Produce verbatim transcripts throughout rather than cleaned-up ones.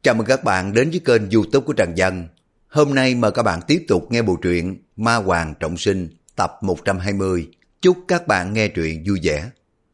Chào mừng các bạn đến với kênh YouTube của Trần Dân. Hôm nay mời các bạn tiếp tục nghe bộ truyện Ma Hoàng Trọng Sinh tập một trăm hai mươi. Chúc các bạn nghe truyện vui vẻ.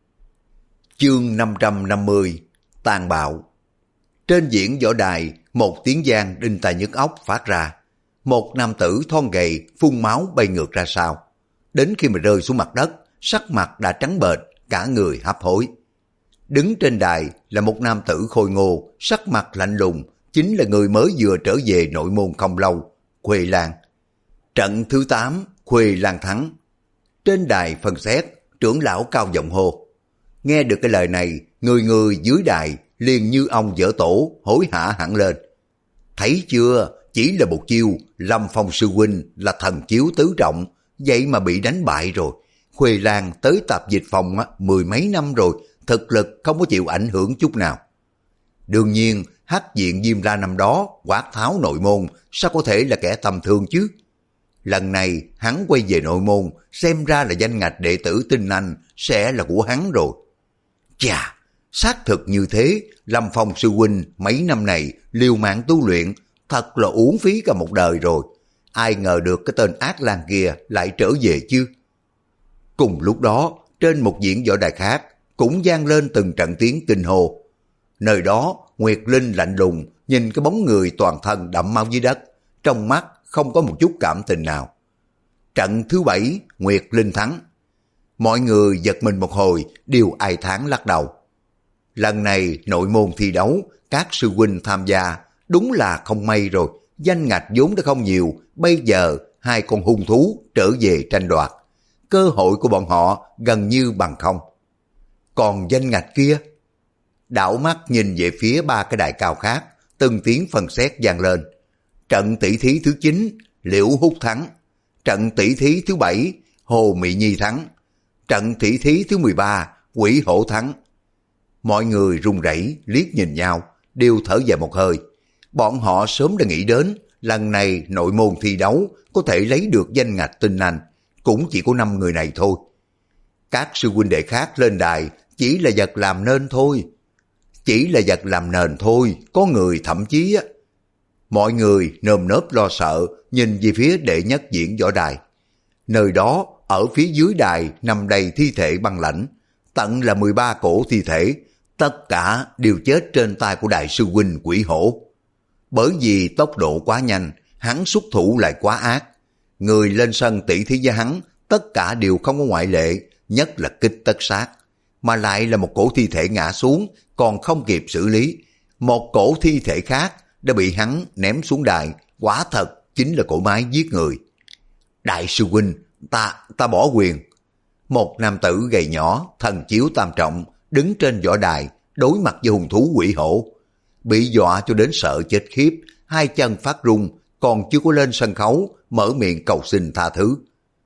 Chương năm trăm năm mươi. Tàn bạo. Trên diễn võ đài, một tiếng giang đinh tai nhức óc phát ra. Một nam tử thon gầy phun máu bay ngược ra sau. Đến khi mà rơi xuống mặt đất, sắc mặt đã trắng bệch, cả người hấp hối. Đứng trên đài là một nam tử khôi ngô, sắc mặt lạnh lùng, chính là người mới vừa trở về nội môn không lâu, Khuê Lan. Trận thứ tám, Khuê Lan thắng. Trên đài phân xét, trưởng lão cao giọng hô. Nghe được cái lời này, người người dưới đài liền như ông vỡ tổ, hối hả hẳn lên. Thấy chưa, chỉ là một chiêu, Lâm Phong sư huynh là thần chiếu tứ trọng, vậy mà bị đánh bại rồi. Khuê Lan tới tạp dịch phòng mười mấy năm rồi, thực lực không có chịu ảnh hưởng chút nào. Đương nhiên, hắc diện Diêm La năm đó quát tháo nội môn, sao có thể là kẻ tầm thường chứ? Lần này hắn quay về nội môn, xem ra là danh ngạch đệ tử tinh anh sẽ là của hắn rồi. Chà, xác thực như thế, Lâm Phong sư huynh mấy năm này liều mạng tu luyện, thật là uổng phí cả một đời rồi. Ai ngờ được cái tên ác lang kia lại trở về chứ? Cùng lúc đó, trên một diễn võ đài khác, cũng vang lên từng trận tiếng kinh hô. Nơi đó, Nguyệt Linh lạnh lùng nhìn cái bóng người toàn thân đẫm máu dưới đất, trong mắt không có một chút cảm tình nào. Trận thứ bảy, Nguyệt Linh thắng. Mọi người giật mình một hồi, đều ai thán lắc đầu. Lần này nội môn thi đấu, các sư huynh tham gia, đúng là không may rồi, danh ngạch vốn đã không nhiều, bây giờ hai con hung thú trở về tranh đoạt. Cơ hội của bọn họ gần như bằng không. Còn danh ngạch kia? Đảo mắt nhìn về phía ba cái đài cao khác, từng tiếng phân xét vang lên. Trận tỷ thí thứ chín, Liễu Hút thắng. Trận tỷ thí thứ bảy, Hồ Mị Nhi thắng. Trận tỷ thí thứ mười ba, Quỷ Hổ thắng. Mọi người run rẩy liếc nhìn nhau, đều thở dài một hơi. Bọn họ sớm đã nghĩ đến, lần này nội môn thi đấu có thể lấy được danh ngạch tinh anh, cũng chỉ có năm người này thôi. Các sư huynh đệ khác lên đài chỉ là vật làm nên thôi. Chỉ là vật làm nền thôi, có người thậm chí á. Mọi người nơm nớp lo sợ nhìn về phía đệ nhất diễn võ đài. Nơi đó, ở phía dưới đài nằm đầy thi thể băng lãnh, tận là mười ba cổ thi thể, tất cả đều chết trên tay của đại sư huynh Quỷ Hổ. Bởi vì tốc độ quá nhanh, hắn xuất thủ lại quá ác. Người lên sân tỷ thí với hắn, tất cả đều không có ngoại lệ, nhất là kích tất sát. Mà lại là một cổ thi thể ngã xuống, còn không kịp xử lý. Một cổ thi thể khác đã bị hắn ném xuống đài, quả thật chính là cỗ máy giết người. Đại sư huynh, ta, ta bỏ quyền. Một nam tử gầy nhỏ, thần chiếu tam trọng, đứng trên võ đài, đối mặt với hung thú Quỷ Hổ. Bị dọa cho đến sợ chết khiếp, hai chân phát run, còn chưa có lên sân khấu, mở miệng cầu xin tha thứ.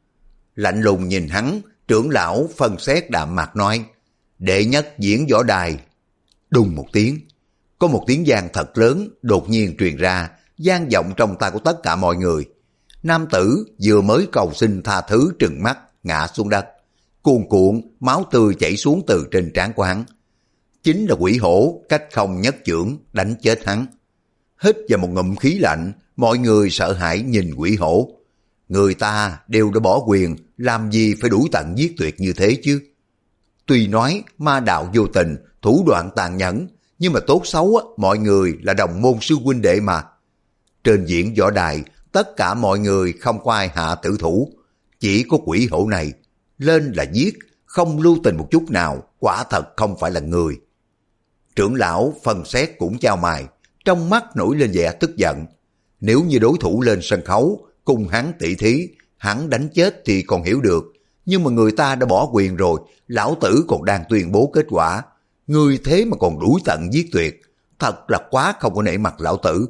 Lạnh lùng nhìn hắn, trưởng lão phân xét đạm mạc nói, đệ nhất diễn võ đài. Đùng một tiếng, có một tiếng vang thật lớn đột nhiên truyền ra, vang vọng trong tai của tất cả mọi người. Nam tử vừa mới cầu xin tha thứ trừng mắt, ngã xuống đất. Cuồn cuộn, máu tươi chảy xuống từ trên trán của hắn. Chính là Quỷ Hổ cách không nhất chưởng đánh chết hắn. Hít vào một ngụm khí lạnh, mọi người sợ hãi nhìn Quỷ Hổ. Người ta đều đã bỏ quyền, làm gì phải đuổi tận giết tuyệt như thế chứ? Tuy nói ma đạo vô tình, thủ đoạn tàn nhẫn, nhưng mà tốt xấu mọi người là đồng môn sư huynh đệ mà. Trên diễn võ đài, tất cả mọi người không có ai hạ tử thủ, chỉ có Quỷ Hổ này lên là giết, không lưu tình một chút nào, quả thật không phải là người. Trưởng lão phân xét cũng chao mày, trong mắt nổi lên vẻ tức giận. Nếu như đối thủ lên sân khấu cùng hắn tỷ thí, hắn đánh chết thì còn hiểu được, nhưng mà người ta đã bỏ quyền rồi, lão tử còn đang tuyên bố kết quả, người thế mà còn đuổi tận giết tuyệt, thật là quá không có nể mặt lão tử.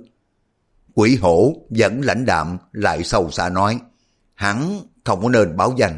Quỷ Hổ vẫn lãnh đạm lại sâu xa nói, hắn không có nên báo danh.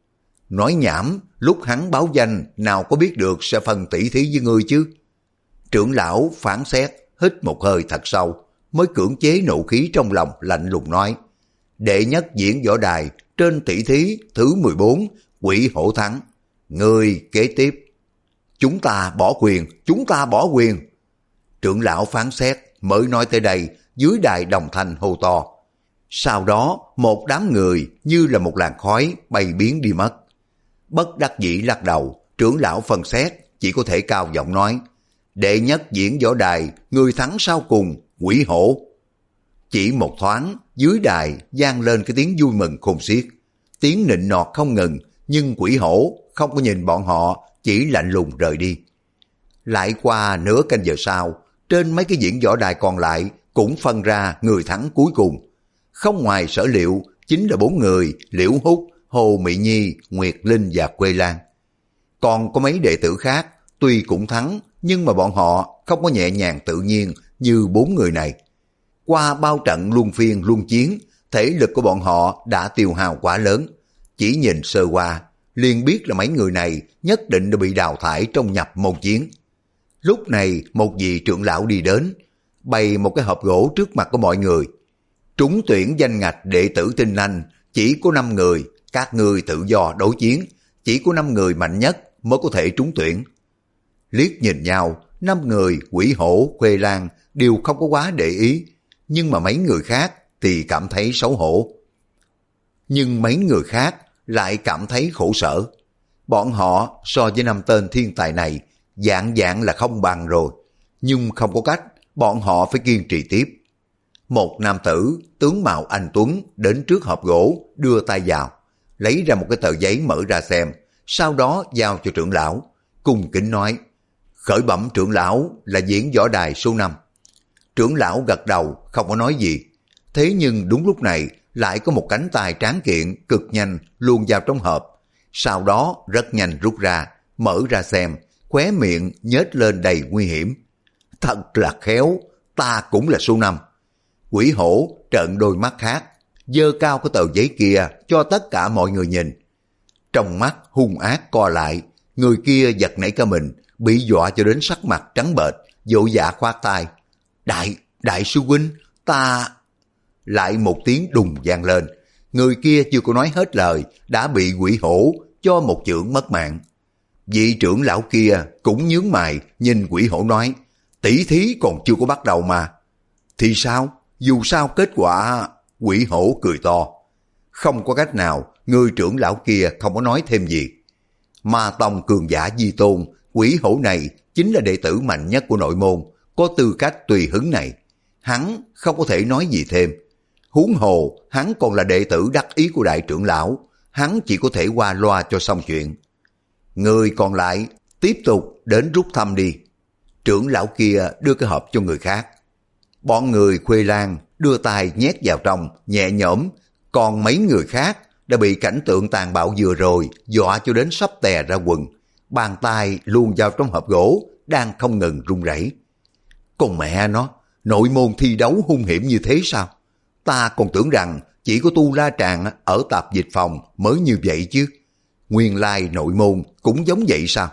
Nói nhảm, lúc hắn báo danh nào có biết được sẽ phân tỷ thí với ngươi chứ. Trưởng lão phán xét, hít một hơi thật sâu, mới cưỡng chế nộ khí trong lòng lạnh lùng nói, đệ nhất diễn võ đài trên tỷ thí thứ mười bốn, Quỷ Hổ thắng. Ngươi kế tiếp. Chúng ta bỏ quyền, chúng ta bỏ quyền. Trưởng lão phán xét, mới nói tới đây, dưới đài đồng thanh hô to. Sau đó, một đám người như là một làn khói bay biến đi mất. Bất đắc dĩ lắc đầu, trưởng lão phân xét, chỉ có thể cao giọng nói, đệ nhất diễn võ đài, người thắng sau cùng, Quỷ Hổ. Chỉ một thoáng, dưới đài vang lên cái tiếng vui mừng khôn xiết. Tiếng nịnh nọt không ngừng, nhưng Quỷ Hổ không có nhìn bọn họ, chỉ lạnh lùng rời đi. Lại qua nửa canh giờ sau, trên mấy cái diễn võ đài còn lại cũng phân ra người thắng cuối cùng. Không ngoài sở liệu, chính là bốn người, Liễu Hút, Hồ Mị Nhi, Nguyệt Linh và Quê Lan. Còn có mấy đệ tử khác, tuy cũng thắng, nhưng mà bọn họ không có nhẹ nhàng tự nhiên như bốn người này. Qua bao trận luân phiên luân chiến, thể lực của bọn họ đã tiêu hao quá lớn. Chỉ nhìn sơ qua, liền biết là mấy người này nhất định đã bị đào thải trong nhập môn chiến. Lúc này một vị trưởng lão đi đến, bày một cái hộp gỗ trước mặt của mọi người. Trúng tuyển danh ngạch đệ tử tinh anh chỉ có năm người, các người tự do đối chiến, chỉ có năm người mạnh nhất mới có thể trúng tuyển. Liếc nhìn nhau, năm người Quỷ Hổ, Khuê Lan đều không có quá để ý, nhưng mà mấy người khác thì cảm thấy xấu hổ. Nhưng mấy người khác lại cảm thấy khổ sở. Bọn họ so với năm tên thiên tài này, dạng dạng là không bằng rồi. Nhưng không có cách, bọn họ phải kiên trì tiếp. Một nam tử, tướng mạo anh tuấn, đến trước hộp gỗ, đưa tay vào, lấy ra một cái tờ giấy mở ra xem, sau đó giao cho trưởng lão, cung kính nói, khởi bẩm trưởng lão là diễn võ đài số năm. Trưởng lão gật đầu, không có nói gì. Thế nhưng đúng lúc này, lại có một cánh tay tráng kiện cực nhanh luồn vào trong hộp, sau đó rất nhanh rút ra, mở ra xem, khóe miệng nhếch lên đầy nguy hiểm. Thật là khéo, ta cũng là số năm. Quỷ Hổ trợn đôi mắt khác, giơ cao cái tờ giấy kia cho tất cả mọi người nhìn. Trong mắt hung ác co lại, người kia giật nảy cả mình, bị dọa cho đến sắc mặt trắng bệch, vội vã khoát tay. Đại, đại sư huynh, ta... Lại một tiếng đùng vang lên, người kia chưa có nói hết lời, đã bị Quỷ Hổ cho một chưởng mất mạng. Vị trưởng lão kia cũng nhướng mày nhìn Quỷ Hổ nói, tỷ thí còn chưa có bắt đầu mà. Thì sao? Dù sao kết quả... Quỷ Hổ cười to. Không có cách nào, người trưởng lão kia không có nói thêm gì. Ma tông cường giả Di Tôn, Quỷ Hổ này chính là đệ tử mạnh nhất của nội môn, có tư cách tùy hứng này. Hắn không có thể nói gì thêm. Huống hồ, hắn còn là đệ tử đắc ý của đại trưởng lão, hắn chỉ có thể qua loa cho xong chuyện. Người còn lại tiếp tục đến rút thăm đi. Trưởng lão kia đưa cái hộp cho người khác. Bọn người Khuê Lan đưa tay nhét vào trong, nhẹ nhõm, còn mấy người khác đã bị cảnh tượng tàn bạo vừa rồi dọa cho đến sắp tè ra quần. Bàn tay luồn vào trong hộp gỗ, đang không ngừng run rẩy. Con mẹ nó, nội môn thi đấu hung hiểm như thế sao? Ta còn tưởng rằng chỉ có Tu La Tràng ở tạp dịch phòng mới như vậy chứ. Nguyên lai nội môn cũng giống vậy sao?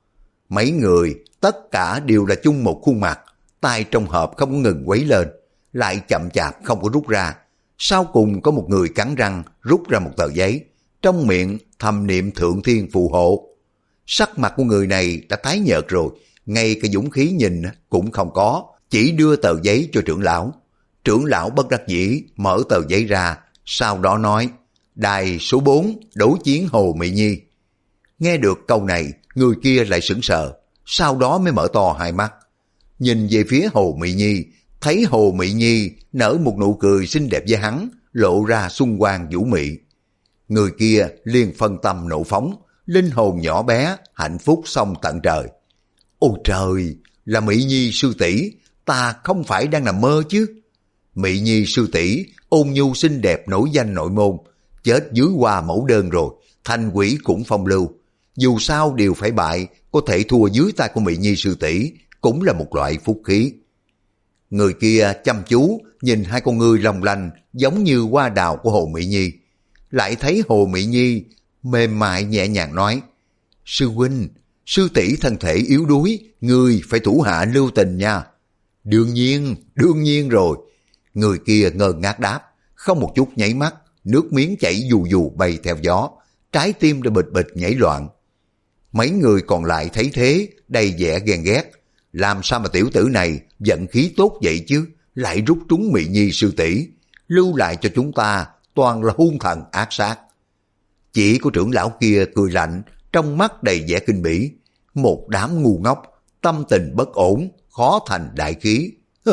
Mấy người tất cả đều là chung một khuôn mặt, tay trong hộp không ngừng quấy lên, lại chậm chạp không có rút ra. Sau cùng có một người cắn răng rút ra một tờ giấy, trong miệng thầm niệm thượng thiên phù hộ. Sắc mặt của người này đã tái nhợt rồi, ngay cái dũng khí nhìn cũng không có, chỉ đưa tờ giấy cho trưởng lão. Trưởng lão bất đắc dĩ mở tờ giấy ra, sau đó nói, đài số bốn đối chiến Hồ Mị Nhi. Nghe được câu này, người kia lại sững sờ, sau đó mới mở to hai mắt. Nhìn về phía Hồ Mị Nhi, thấy Hồ Mị Nhi nở một nụ cười xinh đẹp với hắn, lộ ra xuân quang vũ mị. Người kia liền phân tâm nổ phóng, linh hồn nhỏ bé, hạnh phúc song tận trời. Ôi trời, là Mị Nhi sư tỷ, ta không phải đang nằm mơ chứ? Mị Nhi sư tỷ ôn nhu xinh đẹp nổi danh nội môn, chết dưới hoa mẫu đơn rồi, thành quỷ cũng phong lưu. Dù sao đều phải bại, có thể thua dưới tay của Mị Nhi sư tỷ cũng là một loại phúc khí. Người kia chăm chú nhìn hai con ngươi long lanh giống như hoa đào của Hồ Mị Nhi, lại thấy Hồ Mị Nhi mềm mại nhẹ nhàng nói, sư huynh, sư tỷ thân thể yếu đuối, ngươi phải thủ hạ lưu tình nha. Đương nhiên, đương nhiên rồi. Người kia ngơ ngác đáp, không một chút nháy mắt, nước miếng chảy dù dù bay theo gió, trái tim đã bịch bịch nhảy loạn. Mấy người còn lại thấy thế, đầy vẻ ghen ghét, làm sao mà tiểu tử này vận khí tốt vậy chứ, lại rút trúng Mị Nhi sư tỷ, lưu lại cho chúng ta toàn là hung thần ác sát. Chỉ có trưởng lão kia cười lạnh, trong mắt đầy vẻ kinh bỉ. Một đám ngu ngốc, tâm tình bất ổn, khó thành đại khí. Hừ.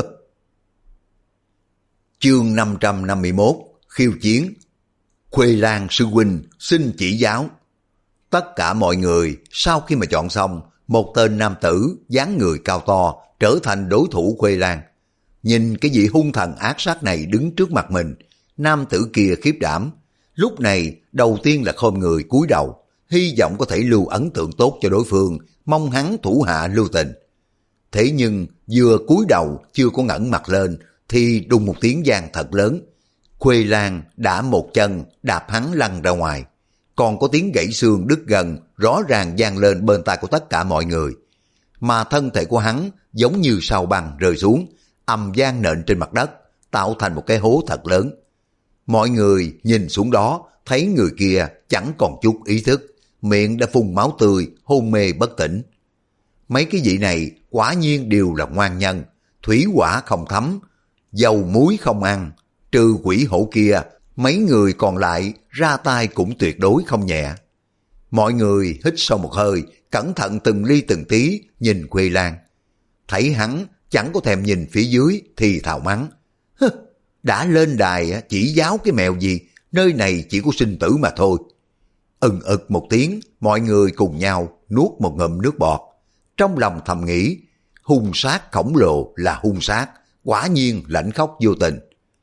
Chương năm trăm năm mươi mốt, khiêu chiến. Khuê Lan sư huynh xin chỉ giáo. Tất cả mọi người sau khi mà chọn xong, một tên nam tử dáng người cao to trở thành đối thủ Khuê Lan. Nhìn cái vị hung thần ác sát này đứng trước mặt mình, nam tử kia khiếp đảm. Lúc này đầu tiên là khom người cúi đầu, hy vọng có thể lưu ấn tượng tốt cho đối phương, mong hắn thủ hạ lưu tình. Thế nhưng vừa cúi đầu chưa có ngẩng mặt lên thì đùng một tiếng vang thật lớn. Khuê Lan đã một chân đạp hắn lăn ra ngoài, còn có tiếng gãy xương đứt gần rõ ràng vang lên bên tai của tất cả mọi người. Mà thân thể của hắn giống như sao băng rơi xuống, ầm vang nện trên mặt đất, tạo thành một cái hố thật lớn. Mọi người nhìn xuống đó, thấy người kia chẳng còn chút ý thức, miệng đã phun máu tươi, hôn mê bất tỉnh. Mấy cái vị này quả nhiên đều là ngoan nhân, thủy hỏa không thấm, dầu muối không ăn, trừ quỷ hổ kia, mấy người còn lại ra tay cũng tuyệt đối không nhẹ. Mọi người hít sâu một hơi, cẩn thận từng ly từng tí nhìn Khuê Lan. Thấy hắn chẳng có thèm nhìn phía dưới thì thào mắng. Hứ, đã lên đài chỉ giáo cái mèo gì, nơi này chỉ có sinh tử mà thôi. Ừng ực một tiếng, mọi người cùng nhau nuốt một ngụm nước bọt. Trong lòng thầm nghĩ, hung sát khổng lồ là hung sát, quả nhiên lãnh khóc vô tình.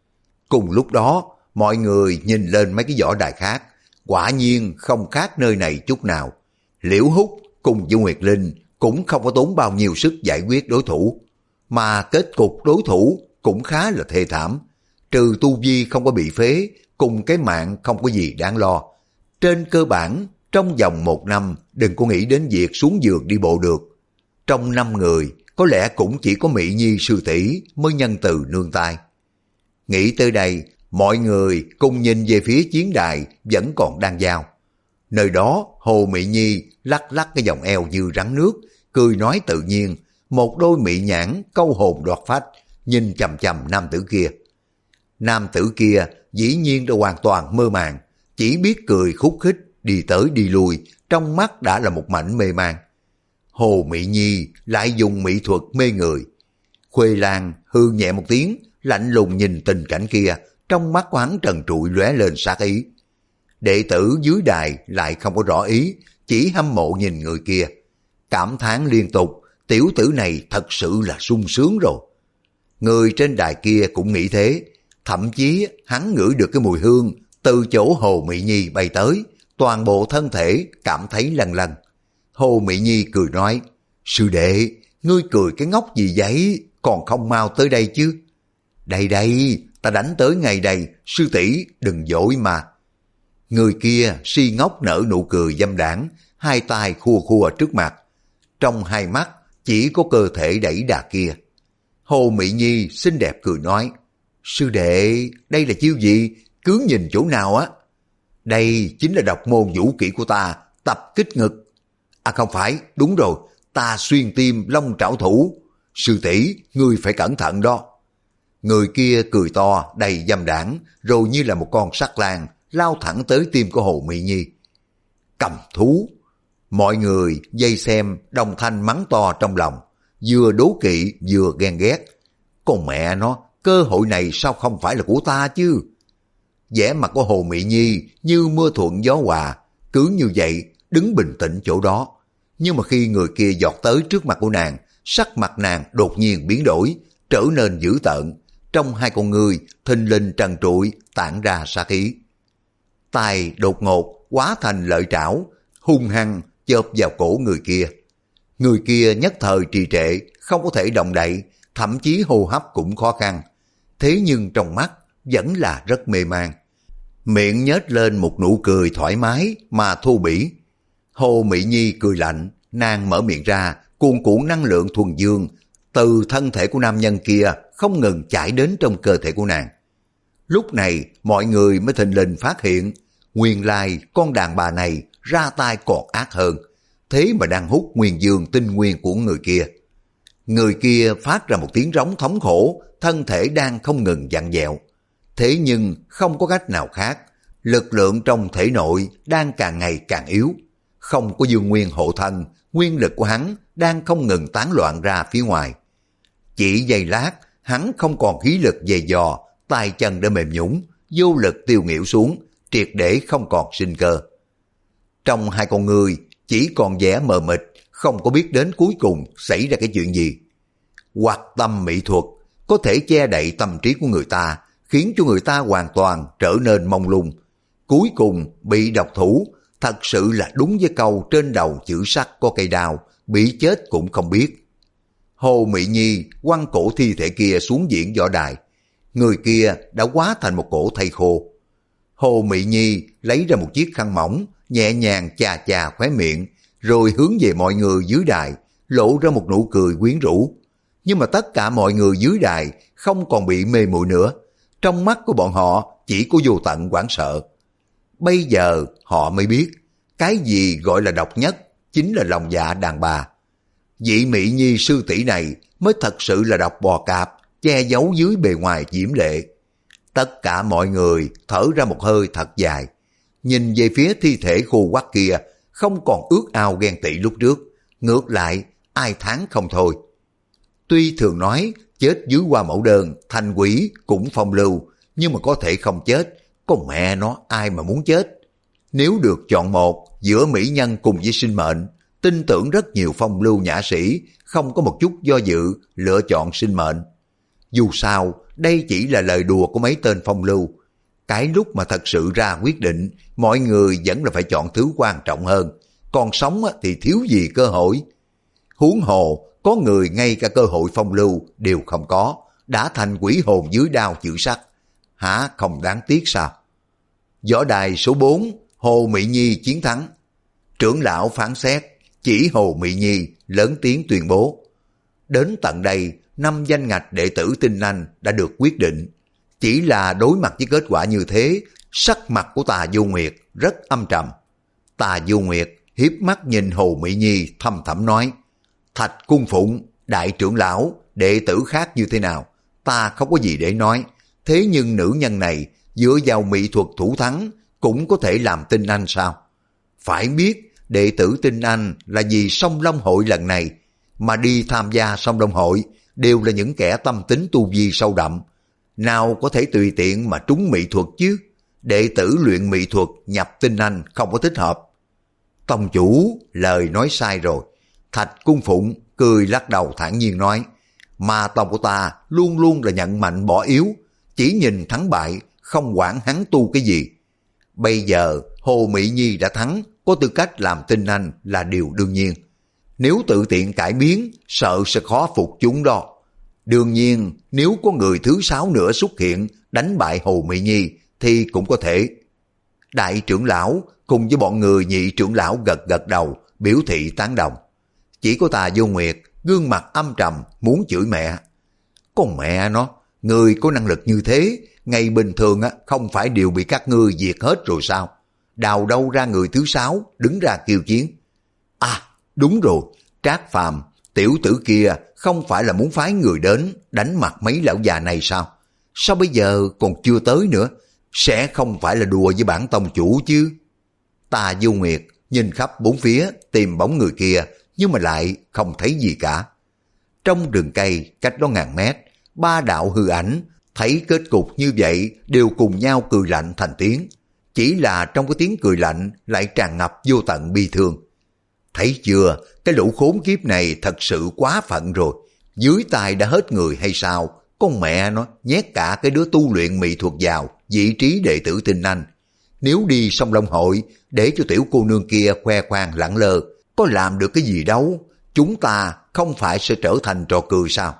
Cùng lúc đó, mọi người nhìn lên mấy cái võ đài khác, quả nhiên không khác nơi này chút nào. Liễu Húc cùng với Nguyệt Linh cũng không có tốn bao nhiêu sức giải quyết đối thủ, mà kết cục đối thủ cũng khá là thê thảm. Trừ tu vi không có bị phế, cùng cái mạng không có gì đáng lo. Trên cơ bản, trong vòng một năm đừng có nghĩ đến việc xuống giường đi bộ được. Trong năm người, có lẽ cũng chỉ có Mị Nhi sư tỷ mới nhân từ nương tay. Nghĩ tới đây, mọi người cùng nhìn về phía chiến đài vẫn còn đang giao. Nơi đó, Hồ Mị Nhi lắc lắc cái vòng eo như rắn nước, cười nói tự nhiên, một đôi mị nhãn câu hồn đoạt phách, nhìn chằm chằm nam tử kia. Nam tử kia dĩ nhiên đã hoàn toàn mơ màng, chỉ biết cười khúc khích, đi tới đi lui, trong mắt đã là một mảnh mê man. Hồ Mị Nhi lại dùng mỹ thuật mê người. Khuê Lan hư nhẹ một tiếng, lạnh lùng nhìn tình cảnh kia, trong mắt của hắn trần trụi lóe lên sát ý. Đệ tử dưới đài lại không có rõ ý, chỉ hâm mộ nhìn người kia. Cảm thán liên tục, tiểu tử này thật sự là sung sướng rồi. Người trên đài kia cũng nghĩ thế, thậm chí hắn ngửi được cái mùi hương từ chỗ Hồ Mị Nhi bay tới, toàn bộ thân thể cảm thấy lân lân. Hồ Mị Nhi cười nói, sư đệ, ngươi cười cái ngốc gì vậy, còn không mau tới đây chứ. Đây đây, ta đánh tới ngày đây, sư tỷ đừng dỗi mà. Người kia si ngốc nở nụ cười dâm đảng, hai tay khua khua trước mặt. Trong hai mắt chỉ có cơ thể đẩy đà kia. Hồ Mị Nhi xinh đẹp cười nói, sư đệ, đây là chiêu gì, cứ nhìn chỗ nào á. Đây chính là độc môn vũ kỹ của ta, tập kích ngực. À không phải, đúng rồi, ta xuyên tim long trảo thủ. Sư tỷ, ngươi phải cẩn thận đó. Người kia cười to, đầy dâm đảng, rồi như là một con sắt lang, lao thẳng tới tim của Hồ Mị Nhi. Cầm thú! Mọi người dây xem đồng thanh mắng to trong lòng, vừa đố kỵ vừa ghen ghét. Con mẹ nó, cơ hội này sao không phải là của ta chứ? Vẻ mặt của Hồ Mị Nhi như mưa thuận gió hòa, cứ như vậy đứng bình tĩnh chỗ đó. Nhưng mà khi người kia giọt tới trước mặt của nàng, sắc mặt nàng đột nhiên biến đổi, trở nên dữ tợn. Trong hai con người thình lình trần trụi tản ra sát ý. Tài đột ngột hóa thành lợi trảo, hung hăng chộp vào cổ người kia. Người kia nhất thời trì trệ, không có thể động đậy, thậm chí hô hấp cũng khó khăn. Thế nhưng trong mắt vẫn là rất mê man. Miệng nhếch lên một nụ cười thoải mái mà thô bỉ. Hồ Mị Nhi cười lạnh, nàng mở miệng ra, cuồn cuộn năng lượng thuần dương từ thân thể của nam nhân kia không ngừng chảy đến trong cơ thể của nàng. Lúc này mọi người mới thình lình phát hiện, nguyên lai con đàn bà này ra tay còn ác hơn, thế mà đang hút nguyên dương tinh nguyên của người kia. Người kia phát ra một tiếng rống thống khổ, thân thể đang không ngừng vặn vẹo. Thế nhưng không có cách nào khác, lực lượng trong thể nội đang càng ngày càng yếu. Không có dương nguyên hộ thân, nguyên lực của hắn đang không ngừng tán loạn ra phía ngoài. Chỉ giây lát, hắn không còn khí lực dày dò, tay chân đã mềm nhũn, vô lực tiêu nghỉu xuống, triệt để không còn sinh cơ. Trong hai con người chỉ còn vẻ mờ mịt, không có biết đến cuối cùng xảy ra cái chuyện gì. Hoặc tâm mỹ thuật có thể che đậy tâm trí của người ta, khiến cho người ta hoàn toàn trở nên mông lung. Cuối cùng bị độc thủ, thật sự là đúng với câu trên đầu chữ sắt có cây đao, bị chết cũng không biết. Hồ Mỹ Nhi quăng cổ thi thể kia xuống diễn võ đài. Người kia đã hóa thành một cổ thây khô. Hồ Mỹ Nhi lấy ra một chiếc khăn mỏng, nhẹ nhàng chà chà khóe miệng, rồi hướng về mọi người dưới đài, lộ ra một nụ cười quyến rũ. Nhưng mà tất cả mọi người dưới đài không còn bị mê muội nữa. Trong mắt của bọn họ chỉ có vô tận hoảng sợ. Bây giờ họ mới biết, cái gì gọi là độc nhất chính là lòng dạ đàn bà. Vị Mỹ Nhi sư tỷ này mới thật sự là độc bò cạp, che giấu dưới bề ngoài diễm lệ. Tất cả mọi người thở ra một hơi thật dài, nhìn về phía thi thể khô quắt kia, không còn ước ao ghen tị lúc trước, ngược lại ai thán không thôi. Tuy thường nói chết dưới hoa mẫu đơn, thành quỷ cũng phong lưu, nhưng mà có thể không chết, con mẹ nó ai mà muốn chết. Nếu được chọn một giữa mỹ nhân cùng với sinh mệnh, tin tưởng rất nhiều phong lưu nhã sĩ không có một chút do dự lựa chọn sinh mệnh. Dù sao, đây chỉ là lời đùa của mấy tên phong lưu. Cái lúc mà thật sự ra quyết định, mọi người vẫn là phải chọn thứ quan trọng hơn. Còn sống thì thiếu gì cơ hội. Huống hồ, có người ngay cả cơ hội phong lưu đều không có, đã thành quỷ hồn dưới đao chữ sắt. Hả, không đáng tiếc sao? Võ đài số bốn, Hồ Mỹ Nhi chiến thắng. Trưởng lão phán xét, chỉ Hồ Mỹ Nhi lớn tiếng tuyên bố. Đến tận đây, năm danh ngạch đệ tử tinh anh đã được quyết định. Chỉ là đối mặt với kết quả như thế, sắc mặt của Tà Du Nguyệt rất âm trầm. Tà Du Nguyệt hiếp mắt nhìn Hồ Mỹ Nhi thầm thẳm nói, Thạch Cung Phụng, đại trưởng lão, đệ tử khác như thế nào, ta không có gì để nói. Thế nhưng nữ nhân này dựa vào mỹ thuật thủ thắng cũng có thể làm tinh anh sao? Phải biết đệ tử tinh anh là vì Song Long hội lần này, mà đi tham gia Song Long hội đều là những kẻ tâm tính tu vi sâu đậm. Nào có thể tùy tiện mà trúng mỹ thuật chứ? Đệ tử luyện mỹ thuật nhập tinh anh không có thích hợp. Tông chủ lời nói sai rồi. Thạch Cung Phụng cười lắc đầu thản nhiên nói, mà tông của ta luôn luôn là nhận mạnh bỏ yếu, chỉ nhìn thắng bại, không quản hắn tu cái gì. Bây giờ Hồ Mỹ Nhi đã thắng, có tư cách làm tinh anh là điều đương nhiên. Nếu tự tiện cải biến, sợ sẽ khó phục chúng đó. Đương nhiên, nếu có người thứ sáu nữa xuất hiện đánh bại Hồ Mỹ Nhi thì cũng có thể. Đại trưởng lão cùng với bọn người nhị trưởng lão gật gật đầu, biểu thị tán đồng. Chỉ có Tà Du Nguyệt gương mặt âm trầm muốn chửi mẹ. Con mẹ nó, người có năng lực như thế, ngày bình thường không phải đều bị các ngươi diệt hết rồi sao? Đào đâu ra người thứ sáu đứng ra kêu chiến? À, đúng rồi, Trác Phàm, tiểu tử kia không phải là muốn phái người đến đánh mặt mấy lão già này sao? Sao bây giờ còn chưa tới nữa? Sẽ không phải là đùa với bản tông chủ chứ? Tà Du Nguyệt nhìn khắp bốn phía tìm bóng người kia, nhưng mà lại không thấy gì cả. Trong rừng cây cách đó ngàn mét, ba đạo hư ảnh thấy kết cục như vậy đều cùng nhau cười lạnh thành tiếng. Chỉ là trong cái tiếng cười lạnh lại tràn ngập vô tận bi thương. Thấy chưa, cái lũ khốn kiếp này thật sự quá phận rồi. Dưới tay đã hết người hay sao? Con mẹ nó nhét cả cái đứa tu luyện mỹ thuật vào vị trí đệ tử tinh anh. Nếu đi Song Long hội để cho tiểu cô nương kia khoe khoang lẳng lơ, có làm được cái gì đâu? Chúng ta không phải sẽ trở thành trò cười sao?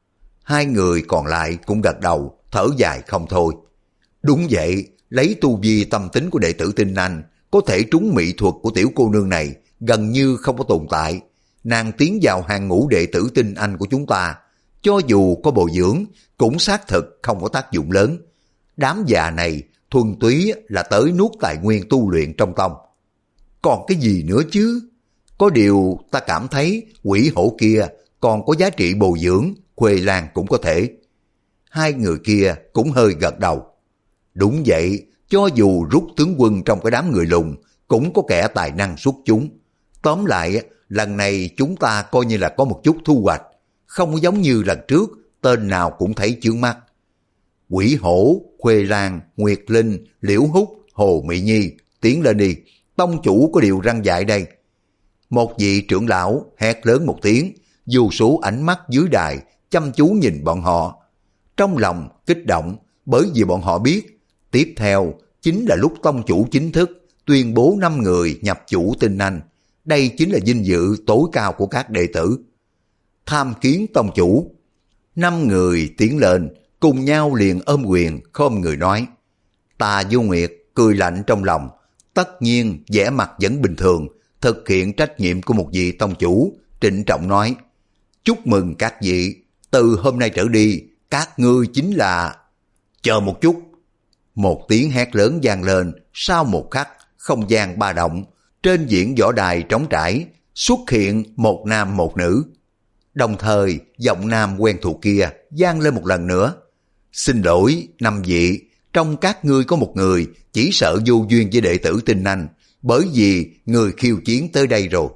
Hai người còn lại cũng gật đầu, thở dài không thôi. Đúng vậy, lấy tu vi tâm tính của đệ tử tinh anh, có thể trúng mỹ thuật của tiểu cô nương này gần như không có tồn tại. Nàng tiến vào hàng ngũ đệ tử tinh anh của chúng ta, cho dù có bồi dưỡng, cũng xác thực không có tác dụng lớn. Đám già này thuần túy là tới nuốt tài nguyên tu luyện trong tông. Còn cái gì nữa chứ? Có điều ta cảm thấy quỷ hổ kia còn có giá trị bồi dưỡng, Khuê Lan cũng có thể. Hai người kia cũng hơi gật đầu. Đúng vậy, cho dù rút tướng quân trong cái đám người lùn, cũng có kẻ tài năng xuất chúng. Tóm lại, lần này chúng ta coi như là có một chút thu hoạch, không giống như lần trước, tên nào cũng thấy chướng mắt. Quỷ Hổ, Khuê Lan, Nguyệt Linh, Liễu Húc, Hồ Mỹ Nhi, tiến lên đi, tông chủ có điều răn dạy đây. Một vị trưởng lão hét lớn một tiếng, vô số ánh mắt dưới đài chăm chú nhìn bọn họ. Trong lòng kích động, bởi vì bọn họ biết, tiếp theo chính là lúc tông chủ chính thức tuyên bố năm người nhập chủ tinh anh. Đây chính là vinh dự tối cao của các đệ tử. Tham kiến tông chủ. Năm người tiến lên, cùng nhau liền ôm quyền khom người nói. Tà Vô Nguyệt cười lạnh trong lòng, tất nhiên vẻ mặt vẫn bình thường, thực hiện trách nhiệm của một vị tông chủ, trịnh trọng nói. Chúc mừng các vị, từ hôm nay trở đi, các ngươi chính là... Chờ một chút. Một tiếng hét lớn vang lên, sau một khắc, không gian ba động, trên diễn võ đài trống trải, xuất hiện một nam một nữ. Đồng thời, giọng nam quen thuộc kia vang lên một lần nữa. Xin lỗi, năm vị, trong các ngươi có một người chỉ sợ vô duyên với đệ tử Tinh Anh, bởi vì người khiêu chiến tới đây rồi.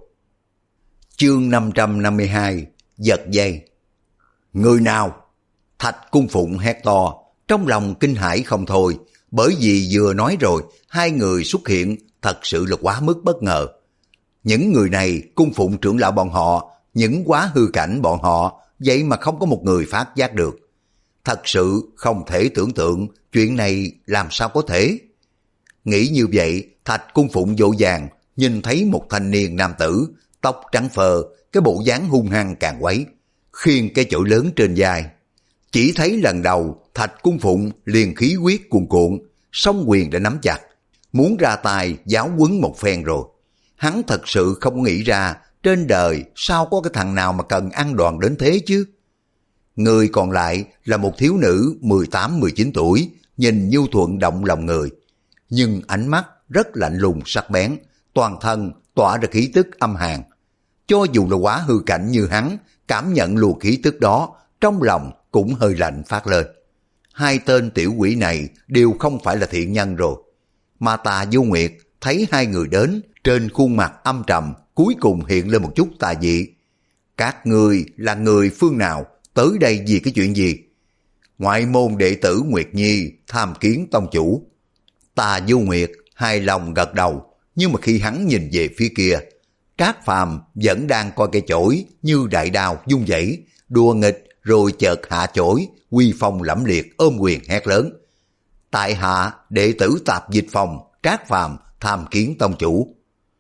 Chương năm trăm năm mươi hai, giật dây. Người nào? Thạch Cung Phụng hét to, trong lòng kinh hãi không thôi, bởi vì vừa nói rồi, hai người xuất hiện thật sự là quá mức bất ngờ. Những người này, Cung Phụng trưởng lão bọn họ, những quá hư cảnh bọn họ, vậy mà không có một người phát giác được. Thật sự không thể tưởng tượng, chuyện này làm sao có thể. Nghĩ như vậy, Thạch Cung Phụng vội vàng, nhìn thấy một thanh niên nam tử, tóc trắng phơ, cái bộ dáng hung hăng càng quấy, khiêng cái chổi lớn trên vai. Chỉ thấy lần đầu, Thạch Cung Phụng liền khí huyết cuồn cuộn, song quyền đã nắm chặt, muốn ra tay giáo huấn một phen rồi. Hắn thật sự không nghĩ ra, trên đời sao có cái thằng nào mà cần ăn đòn đến thế chứ. Người còn lại là một thiếu nữ mười tám mười chín tuổi, nhìn nhu thuận động lòng người. Nhưng ánh mắt rất lạnh lùng sắc bén, toàn thân tỏa ra khí tức âm hàn. Cho dù là quá hư cảnh như hắn, cảm nhận luồng khí tức đó, trong lòng cũng hơi lạnh phát lên. Hai tên tiểu quỷ này đều không phải là thiện nhân rồi. Mà Tà Vô Nguyệt thấy hai người đến, trên khuôn mặt âm trầm, cuối cùng hiện lên một chút tà dị. Các ngươi là người phương nào, tới đây vì cái chuyện gì? Ngoại môn đệ tử Nguyệt Nhi tham kiến tông chủ. Tà Vô Nguyệt hài lòng gật đầu, nhưng mà khi hắn nhìn về phía kia, Trác Phàm vẫn đang coi cây chổi như đại đao vung vẩy, đùa nghịch rồi chợt hạ chổi, uy phong lẫm liệt ôm quyền hét lớn. Tại hạ đệ tử Tạp Dịch Phòng Trác Phàm tham kiến tông chủ.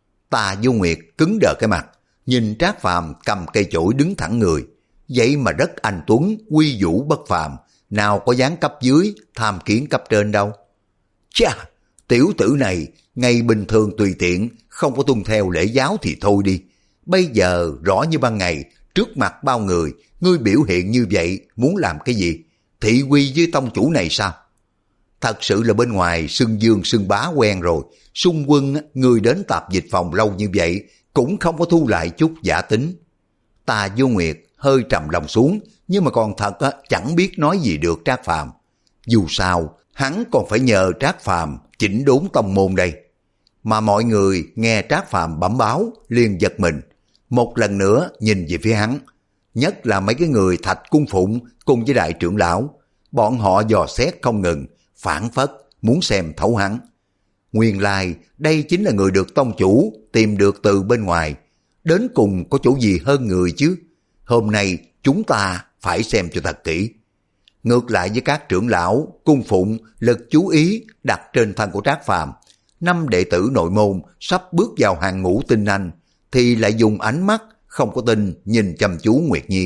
Tà Vô Nguyệt cứng đờ cái mặt, nhìn Trác Phàm cầm cây chổi đứng thẳng người, vậy mà rất anh tuấn, uy vũ bất phàm, nào có dáng cấp dưới tham kiến cấp trên đâu. Chà, tiểu tử này ngày bình thường tùy tiện, không có tuân theo lễ giáo thì thôi đi, bây giờ rõ như ban ngày, trước mặt bao người, ngươi biểu hiện như vậy muốn làm cái gì? Thị uy với tông chủ này sao? Thật sự là bên ngoài xưng dương xưng bá quen rồi, xung quân người đến Tạp Dịch Phòng lâu như vậy cũng không có thu lại chút giả tính. Tà Vô Nguyệt hơi trầm lòng xuống, nhưng mà còn thật chẳng biết nói gì được Trác Phàm. Dù sao, hắn còn phải nhờ Trác Phàm chỉnh đốn tông môn đây. Mà mọi người nghe Trác Phàm bẩm báo liền giật mình, một lần nữa nhìn về phía hắn. Nhất là mấy cái người Thạch Cung Phụng cùng với đại trưởng lão, bọn họ dò xét không ngừng, phản phất muốn xem thấu hắn. Nguyên lai đây chính là người được tông chủ tìm được từ bên ngoài, đến cùng có chỗ gì hơn người chứ. Hôm nay chúng ta phải xem cho thật kỹ. Ngược lại với các trưởng lão, Cung Phụng lực chú ý đặt trên thân của Trác Phàm, năm đệ tử nội môn sắp bước vào hàng ngũ tinh anh thì lại dùng ánh mắt không có tin nhìn chăm chú Nguyệt Nhi.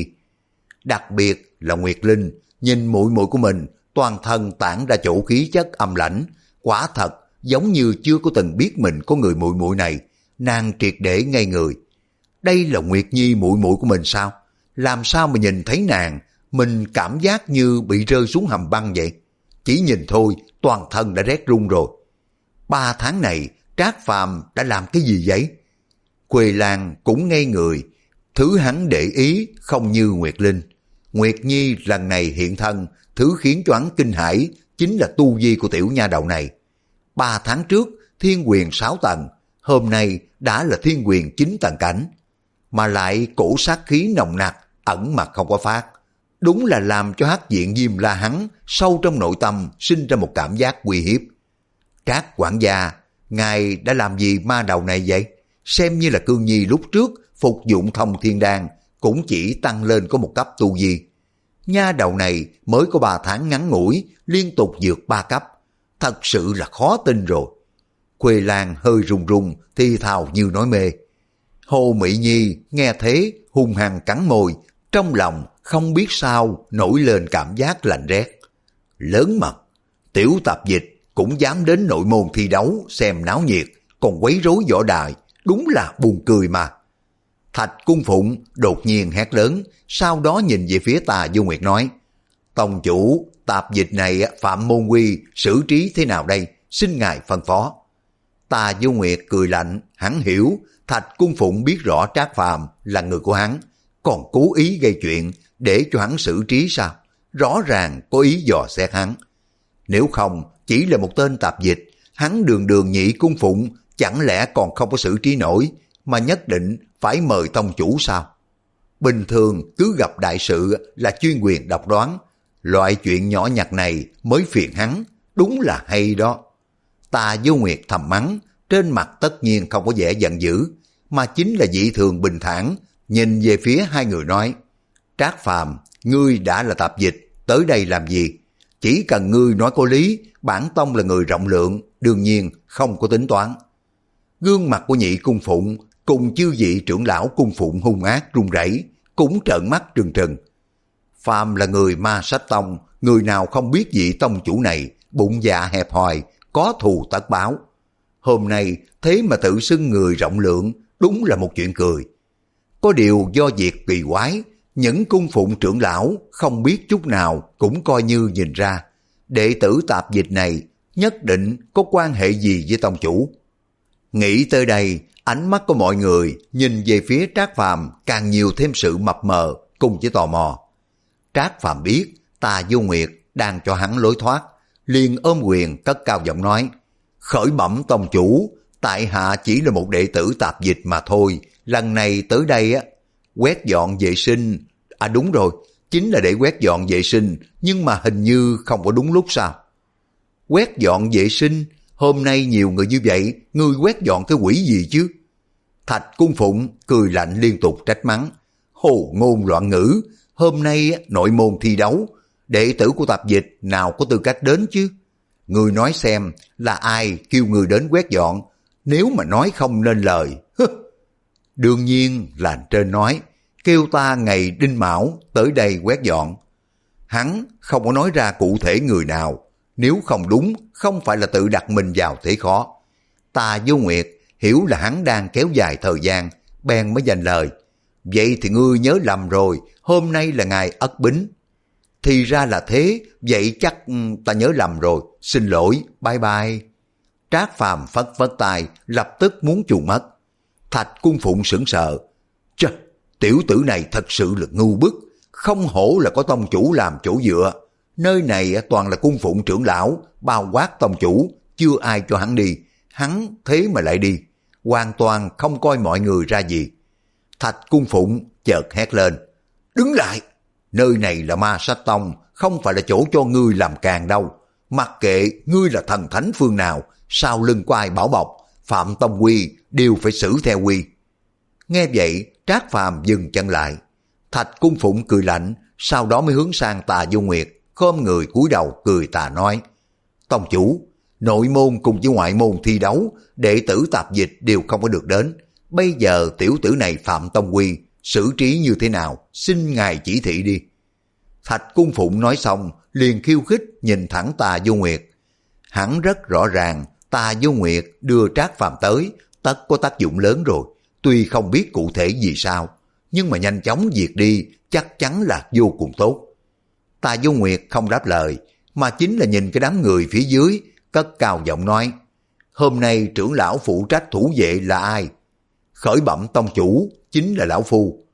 Đặc biệt là Nguyệt Linh nhìn muội muội của mình, toàn thân tản ra chỗ khí chất âm lãnh, quả thật giống như chưa có từng biết mình có người muội muội này, nàng triệt để ngây người. Đây là Nguyệt Nhi muội muội của mình sao? Làm sao mà nhìn thấy nàng, mình cảm giác như bị rơi xuống hầm băng vậy. Chỉ nhìn thôi, toàn thân đã rét run rồi. Ba tháng này, Trác Phàm đã làm cái gì vậy? Khuê Lan cũng ngây người, Thứ hắn để ý không như Nguyệt Linh. Nguyệt Nhi lần này hiện thân, thứ khiến cho hắn kinh hãi chính là tu vi của tiểu nha đầu này. Ba tháng trước, thiên quyền sáu tầng, hôm nay đã là thiên quyền chín tầng cảnh. Mà lại cổ sát khí nồng nặc, ẩn mà không có phát. Đúng là làm cho Hắc Diện Diêm La hắn sâu trong nội tâm sinh ra một cảm giác uy hiếp. Trác quản gia, ngài đã làm gì ma đầu này vậy? Xem như là Cương Nhi lúc trước phục dụng Thông Thiên Đan cũng chỉ tăng lên có một cấp tu vi. Nha đầu này mới có ba tháng ngắn ngủi, liên tục vượt ba cấp. Thật sự là khó tin rồi. Khuê Lan hơi run run, thi thào như nói mê. Hồ Mỹ Nhi nghe thế hung hăng cắn môi, trong lòng không biết sao nổi lên cảm giác lạnh rét. Lớn mật, tiểu tạp dịch cũng dám đến nội môn thi đấu xem náo nhiệt, còn quấy rối võ đài, đúng là buồn cười mà. Thạch Cung Phụng đột nhiên hét lớn, sau đó nhìn về phía Tà Du Nguyệt nói, tông chủ, tạp dịch này phạm môn quy, xử trí thế nào đây, xin ngài phân phó. Tà Du Nguyệt cười lạnh, hắn hiểu, Thạch Cung Phụng biết rõ Trác Phàm là người của hắn, còn cố ý gây chuyện để cho hắn xử trí sao? Rõ ràng có ý dò xét hắn. Nếu không, chỉ là một tên tạp dịch, hắn đường đường Nhị Cung Phụng chẳng lẽ còn không có xử trí nổi, mà nhất định phải mời tông chủ sao? Bình thường cứ gặp đại sự là chuyên quyền độc đoán, loại chuyện nhỏ nhặt này mới phiền hắn, đúng là hay đó. Tà Du Nguyệt thầm mắng, trên mặt tất nhiên không có vẻ giận dữ, mà chính là dị thường bình thản, nhìn về phía hai người nói, Trác Phàm, ngươi đã là tạp dịch, tới đây làm gì? Chỉ cần ngươi nói có lý, bản tông là người rộng lượng, đương nhiên không có tính toán. Gương mặt của Nhị Cung Phụng cùng chư vị trưởng lão Cung Phụng hung ác run rẩy, cũng trợn mắt trừng trừng. Phàm là người Ma Sách Tông, người nào không biết vị tông chủ này bụng dạ hẹp hòi, có thù tất báo. Hôm nay thế mà tự xưng người rộng lượng, đúng là một chuyện cười. Có điều do việc kỳ quái, những Cung Phụng trưởng lão không biết chút nào cũng coi như nhìn ra, đệ tử tạp dịch này nhất định có quan hệ gì với tông chủ. Nghĩ tới đây, ánh mắt của mọi người nhìn về phía Trác Phàm càng nhiều thêm sự mập mờ cùng với tò mò. Trác Phàm biết Tà Du Nguyệt đang cho hắn lối thoát, liền ôm quyền cất cao giọng nói, khởi bẩm tông chủ, tại hạ chỉ là một đệ tử tạp dịch mà thôi, lần này tới đây á, quét dọn vệ sinh, à đúng rồi, chính là để quét dọn vệ sinh, nhưng mà hình như không có đúng lúc sao? Quét dọn vệ sinh, hôm nay nhiều người như vậy, ngươi quét dọn cái quỷ gì chứ? Thạch Cung Phụng cười lạnh liên tục trách mắng, hồ ngôn loạn ngữ, hôm nay nội môn thi đấu, đệ tử của tạp dịch nào có tư cách đến chứ? Ngươi nói xem là ai kêu ngươi đến quét dọn, nếu mà nói không nên lời, đương nhiên là trên nói, kêu ta ngày Đinh Mão tới đây quét dọn. Hắn không có nói ra cụ thể người nào, nếu không đúng không phải là tự đặt mình vào thế khó. Tà Du Nguyệt hiểu là hắn đang kéo dài thời gian, bèn mới dành lời. Vậy thì ngươi nhớ lầm rồi, hôm nay là ngày Ất Bính. Thì ra là thế, vậy chắc ta nhớ lầm rồi, xin lỗi, bye bye. Trác Phàm phất phất tay, lập tức muốn chuồn mất. Thạch Cung Phụng sững sờ. Chà, tiểu tử này thật sự là ngu bức, không hổ là có tông chủ làm chỗ dựa. Nơi này toàn là Cung Phụng trưởng lão, bao quát tông chủ, chưa ai cho hắn đi. Hắn thế mà lại đi, hoàn toàn không coi mọi người ra gì. Thạch Cung Phụng chợt hét lên, đứng lại, nơi này là Ma Sách Tông, không phải là chỗ cho ngươi làm càng đâu. Mặc kệ ngươi là thần thánh phương nào, sau lưng có ai bảo bọc, phạm tông quy đều phải xử theo quy. Nghe vậy, Trác Phàm dừng chân lại. Thạch Cung Phụng cười lạnh, sau đó mới hướng sang Tà Du Nguyệt, khom người cúi đầu cười tà nói, tông chủ, nội môn cùng với ngoại môn thi đấu, đệ tử tạp dịch đều không có được đến. Bây giờ tiểu tử này phạm tông quy, xử trí như thế nào, xin ngài chỉ thị đi. Thạch Cung Phụng nói xong, liền khiêu khích nhìn thẳng Tà Du Nguyệt. Hắn rất rõ ràng, Tà Du Nguyệt đưa Trác Phàm tới, tất có tác dụng lớn rồi. Tuy không biết cụ thể gì sao, nhưng mà nhanh chóng diệt đi, chắc chắn là vô cùng tốt. Tà Du Nguyệt không đáp lời, mà chính là nhìn cái đám người phía dưới, cất cao giọng nói, hôm nay trưởng lão phụ trách thủ vệ là ai? Khởi bẩm tông chủ, chính là lão phu.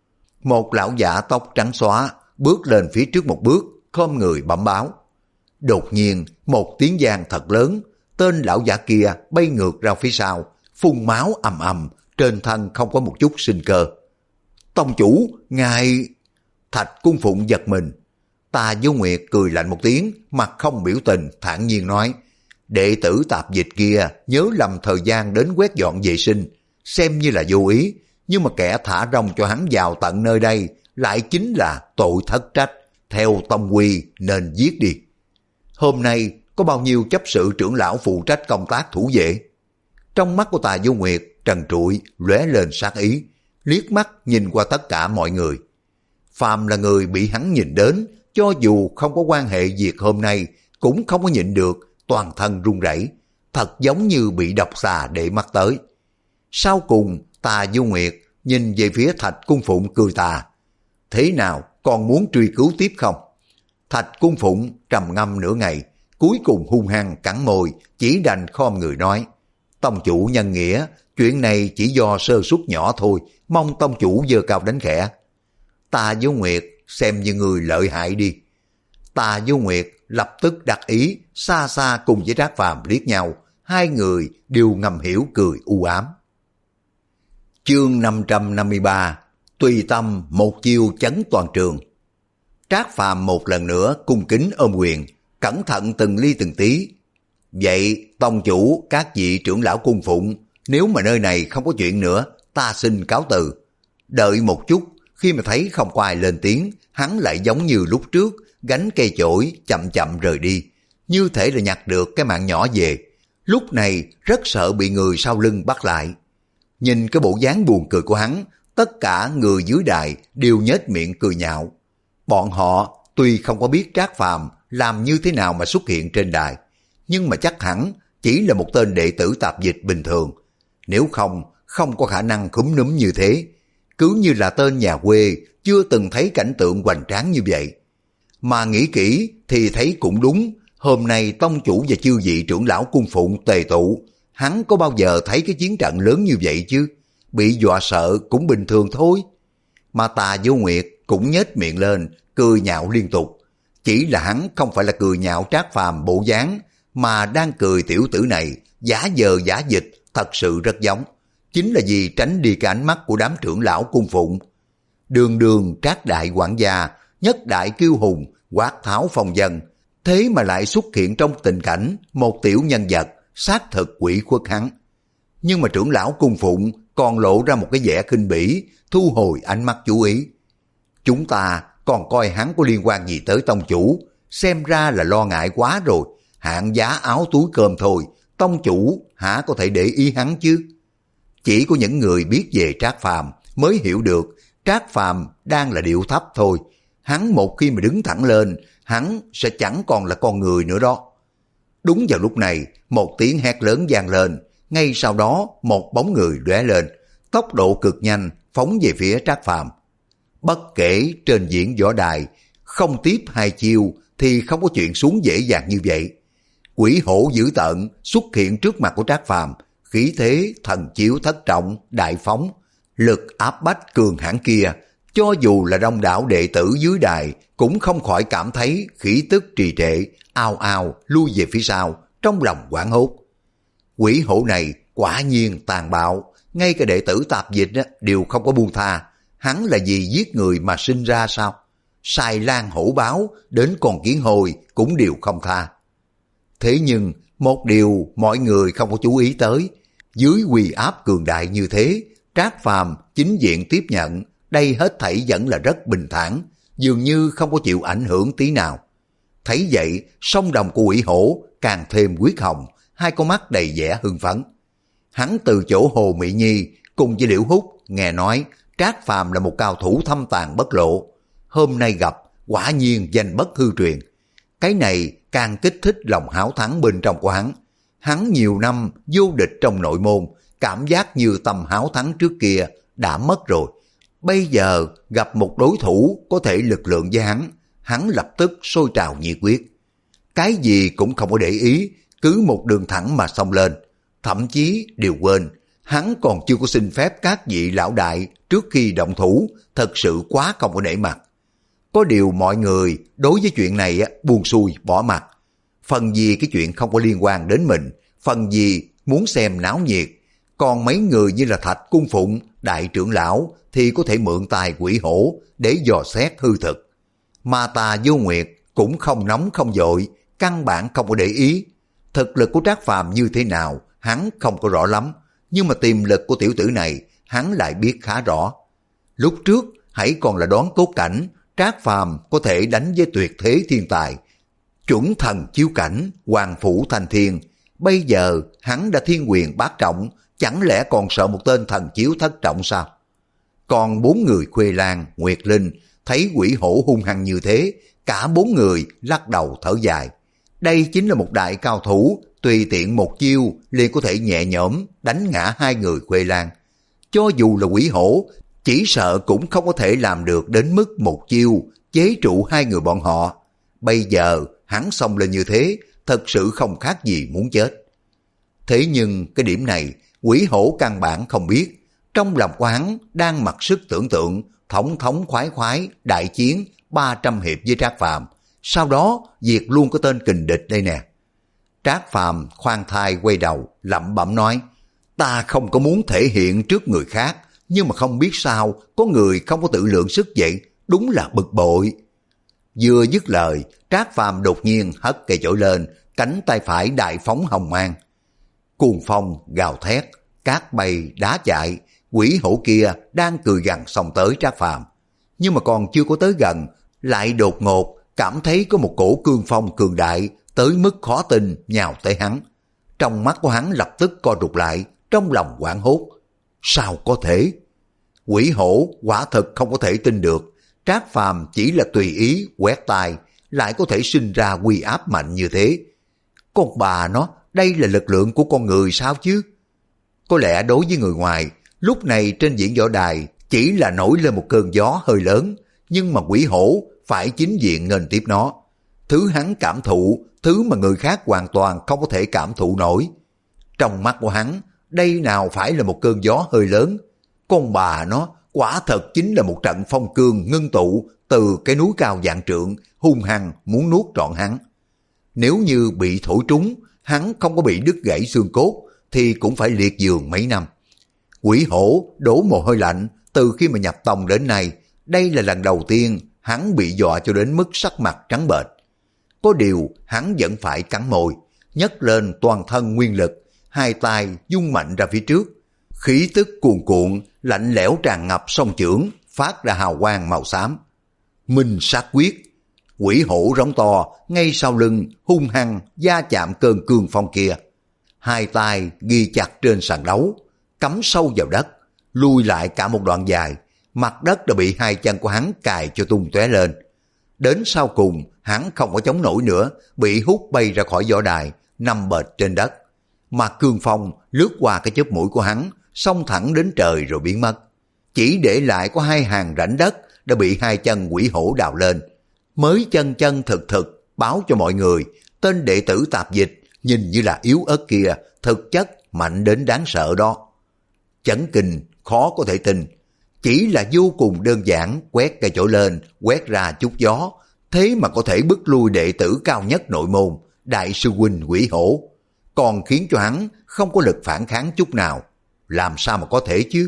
Một lão giả tóc trắng xóa bước lên phía trước một bước, khom người bẩm báo. Đột nhiên, một tiếng vang thật lớn, tên lão giả kia bay ngược ra phía sau, phun máu ầm ầm, trên thân không có một chút sinh cơ. Tông chủ, ngài... Thạch Cung Phụng giật mình. Tà Vô Nguyệt cười lạnh một tiếng, mặt không biểu tình, thản nhiên nói, đệ tử tạp dịch kia nhớ lầm thời gian đến quét dọn vệ sinh, xem như là vô ý, nhưng mà kẻ thả rong cho hắn vào tận nơi đây lại chính là tội thất trách, theo tông quy nên giết đi. Hôm nay có bao nhiêu chấp sự trưởng lão phụ trách công tác thủ vệ? Trong mắt của Tà Vô Nguyệt trần trụi lóe lên sát ý, liếc mắt nhìn qua tất cả mọi người. Phàm là người bị hắn nhìn đến, cho dù không có quan hệ việc hôm nay, cũng không có nhịn được, toàn thân run rẩy, thật giống như bị độc xà để mắt tới. Sau cùng, Tà Vô Nguyệt nhìn về phía Thạch Cung Phụng cười tà. Thế nào, còn muốn truy cứu tiếp không? Thạch Cung Phụng trầm ngâm nửa ngày, cuối cùng hung hăng cắn môi, chỉ đành khom người nói, tông chủ nhân nghĩa, chuyện này chỉ do sơ suất nhỏ thôi, mong tông chủ giơ cao đánh khẽ. Tà Vô Nguyệt xem như người lợi hại đi. Tà Vô Nguyệt lập tức đặt ý, xa xa cùng với Trác Phàm liếc nhau, hai người đều ngầm hiểu cười u ám. Chương năm trăm năm mươi ba, tùy tâm một chiêu chấn toàn trường. Trác Phàm một lần nữa cung kính ôm quyền, cẩn thận từng ly từng tí. Vậy tông chủ, các vị trưởng lão cung phụng, nếu mà nơi này không có chuyện nữa, ta xin cáo từ. Đợi một chút, khi mà thấy không có ai lên tiếng, hắn lại giống như lúc trước, gánh cây chổi chậm chậm rời đi, như thể là nhặt được cái mạng nhỏ về. Lúc này rất sợ bị người sau lưng bắt lại. Nhìn cái bộ dáng buồn cười của hắn, tất cả người dưới đài đều nhếch miệng cười nhạo. Bọn họ tuy không có biết Trác Phàm làm như thế nào mà xuất hiện trên đài, nhưng mà chắc hẳn chỉ là một tên đệ tử tạp dịch bình thường. Nếu không, không có khả năng khúm núm như thế. Cứ như là tên nhà quê, chưa từng thấy cảnh tượng hoành tráng như vậy. Mà nghĩ kỹ thì thấy cũng đúng, hôm nay tông chủ và chư vị trưởng lão cung phụng tề tụ, hắn có bao giờ thấy cái chiến trận lớn như vậy chứ? Bị dọa sợ cũng bình thường thôi. Mà Tà Vô Nguyệt cũng nhếch miệng lên, cười nhạo liên tục. Chỉ là hắn không phải là cười nhạo Trác Phàm bộ dáng, mà đang cười tiểu tử này, giả vờ giả dịch, thật sự rất giống. Chính là vì tránh đi cái ánh mắt của đám trưởng lão cung phụng. Đường đường Trác đại quản gia, nhất đại kiêu hùng, quát tháo phong dân, thế mà lại xuất hiện trong tình cảnh một tiểu nhân vật xác thực quỷ khuất hắn. Nhưng mà trưởng lão cung phụng còn lộ ra một cái vẻ khinh bỉ, thu hồi ánh mắt chú ý. Chúng ta còn coi hắn có liên quan gì tới tông chủ, xem ra là lo ngại quá rồi, hạng giá áo túi cơm thôi, tông chủ hả có thể để ý hắn chứ? Chỉ có những người biết về Trác Phàm mới hiểu được Trác Phàm đang là điệu thấp thôi. Hắn một khi mà đứng thẳng lên, hắn sẽ chẳng còn là con người nữa đó. Đúng vào lúc này, một tiếng hét lớn vang lên, ngay sau đó một bóng người lóe lên, tốc độ cực nhanh phóng về phía Trác Phàm. Bất kể trên diễn võ đài, không tiếp hai chiêu thì không có chuyện xuống dễ dàng như vậy. Quỷ hổ dữ tợn xuất hiện trước mặt của Trác Phàm, khí thế thần chiếu thất trọng, đại phóng, lực áp bách cường hãn kia, cho dù là đông đảo đệ tử dưới đài cũng không khỏi cảm thấy khí tức trì trệ, ao ao lui về phía sau, trong lòng hoảng hốt. Quỷ hổ này quả nhiên tàn bạo, ngay cả đệ tử tạp dịch đều không có buông tha. Hắn là vì giết người mà sinh ra sao? Xài lan hổ báo đến con kiến hồi cũng đều không tha. Thế nhưng một điều mọi người không có chú ý tới, dưới uy áp cường đại như thế, Trác Phàm chính diện tiếp nhận, đây hết thảy vẫn là rất bình thản, dường như không có chịu ảnh hưởng tí nào. Thấy vậy, song đồng của quỷ hổ càng thêm huyết hồng, hai con mắt đầy vẻ hưng phấn. Hắn từ chỗ Hồ Mỹ Nhi cùng với Liễu Húc nghe nói Trác Phàm là một cao thủ thâm tàn bất lộ, hôm nay gặp quả nhiên danh bất hư truyền. Cái này càng kích thích lòng háo thắng bên trong của hắn. Hắn nhiều năm vô địch trong nội môn, cảm giác như tầm háo thắng trước kia đã mất rồi. Bây giờ gặp một đối thủ có thể lực lượng với hắn, hắn lập tức sôi trào nhiệt quyết. Cái gì cũng không có để ý, cứ một đường thẳng mà xông lên. Thậm chí đều quên, Hắn còn chưa có xin phép các vị lão đại trước khi động thủ, thật sự quá không có nể mặt. Có điều mọi người đối với chuyện này buông xuôi bỏ mặt. Phần gì cái chuyện không có liên quan đến mình, phần gì muốn xem náo nhiệt. Còn mấy người như là Thạch Cung Phụng, đại trưởng lão thì có thể mượn tài quỷ hổ để dò xét hư thực. Mà Tà Vô Nguyệt cũng không nóng không vội, căn bản không có để ý. Thực lực của Trác Phàm như thế nào, hắn không có rõ lắm. Nhưng mà tiềm lực của tiểu tử này, hắn lại biết khá rõ. Lúc trước, hãy còn là đoán cốt cảnh, Trác Phàm có thể đánh với tuyệt thế thiên tài. Chuẩn thần chiếu cảnh, hoàng phủ thành thiên. Bây giờ, hắn đã thiên quyền bát trọng, chẳng lẽ còn sợ một tên thần chiếu thất trọng sao? Còn bốn người Khuê Lan, Nguyệt Linh, thấy quỷ hổ hung hăng như thế, cả bốn người lắc đầu thở dài. Đây chính là một đại cao thủ, tùy tiện một chiêu liền có thể nhẹ nhõm đánh ngã hai người Khuê Lan. Cho dù là quỷ hổ, chỉ sợ cũng không có thể làm được đến mức một chiêu chế trụ hai người bọn họ. Bây giờ hắn xông lên như thế, thật sự không khác gì muốn chết. Thế nhưng cái điểm này, quỷ hổ căn bản không biết. Trong lòng của hắn đang mặc sức tưởng tượng, thống thống khoái khoái, đại chiến ba trăm hiệp với Trác Phàm, sau đó diệt luôn cái tên kình địch đây nè. Trác Phàm khoan thai quay đầu, lẩm bẩm nói, ta không có muốn thể hiện trước người khác, nhưng mà không biết sao, có người không có tự lượng sức vậy, đúng là bực bội. Vừa dứt lời, Trác Phàm đột nhiên hất cây chổi lên, cánh tay phải đại phóng hồng mang. Cuồng phong gào thét, cát bay đá chạy, quỷ hổ kia đang cười gằn xông tới Trác Phàm, nhưng mà còn chưa có tới gần, lại đột ngột cảm thấy có một cổ cương phong cường đại tới mức khó tin nhào tới hắn. Trong mắt của hắn lập tức co rụt lại, trong lòng hoảng hốt. Sao có thể? Quỷ hổ quả thật không có thể tin được, Trác Phàm chỉ là tùy ý quét tay lại có thể sinh ra uy áp mạnh như thế. Con bà nó, đây là lực lượng của con người sao chứ? Có lẽ đối với người ngoài, lúc này trên diễn võ đài chỉ là nổi lên một cơn gió hơi lớn, nhưng mà quỷ hổ phải chính diện nghênh tiếp nó. Thứ hắn cảm thụ, thứ mà người khác hoàn toàn không có thể cảm thụ nổi. Trong mắt của hắn, đây nào phải là một cơn gió hơi lớn. Con bà nó, quả thật chính là một trận phong cương ngưng tụ từ cái núi cao vạn trượng, hung hăng muốn nuốt trọn hắn. Nếu như bị thổi trúng, hắn không có bị đứt gãy xương cốt, thì cũng phải liệt giường mấy năm. Quỷ hổ đổ mồ hôi lạnh, từ khi mà nhập tông đến nay, đây là lần đầu tiên hắn bị dọa cho đến mức sắc mặt trắng bệch. Có điều hắn vẫn phải cắn môi, nhấc lên toàn thân nguyên lực, hai tay vung mạnh ra phía trước. Khí tức cuồn cuộn, lạnh lẽo tràn ngập song chưởng, phát ra hào quang màu xám. Minh sát quyết. Quỷ hổ rống to, ngay sau lưng, hung hăng, va chạm cơn cương phong kia. Hai tay ghi chặt trên sàn đấu, cắm sâu vào đất, lui lại cả một đoạn dài, mặt đất đã bị hai chân của hắn cài cho tung tóe lên. Đến sau cùng, hắn không có chống nổi nữa, bị hút bay ra khỏi võ đài, nằm bệt trên đất. Mà cương phong lướt qua cái chóp mũi của hắn, xông thẳng đến trời rồi biến mất. Chỉ để lại có hai hàng rãnh đất đã bị hai chân quỷ hổ đào lên. Mới chân chân thực thực báo cho mọi người, tên đệ tử tạp dịch nhìn như là yếu ớt kia, thực chất mạnh đến đáng sợ đó. Chấn kinh, khó có thể tin. Chỉ là vô cùng đơn giản, quét cây chổi lên, quét ra chút gió, thế mà có thể bức lui đệ tử cao nhất nội môn, đại sư huynh quỷ hổ, còn khiến cho hắn không có lực phản kháng chút nào. Làm sao mà có thể chứ?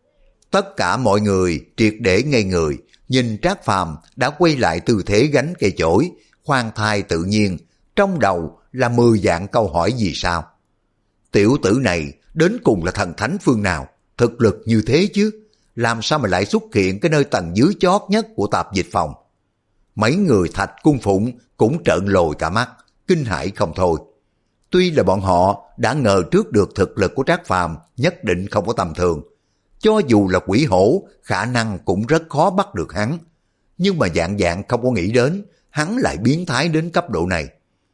Tất cả mọi người triệt để ngây người, nhìn Trác Phàm đã quay lại tư thế gánh cây chổi, khoan thai tự nhiên, trong đầu là mười vạn câu hỏi vì sao. Tiểu tử này đến cùng là thần thánh phương nào, thực lực như thế chứ, làm sao mà lại xuất hiện cái nơi tầng dưới chót nhất của tạp dịch phòng. Mấy người Thạch Cung Phụng cũng trợn lồi cả mắt, kinh hãi không thôi. Tuy là bọn họ đã ngờ trước được thực lực của Trác Phàm nhất định không có tầm thường, cho dù là quỷ hổ khả năng cũng rất khó bắt được hắn, nhưng mà dạng dạng không có nghĩ đến hắn lại biến thái đến cấp độ này.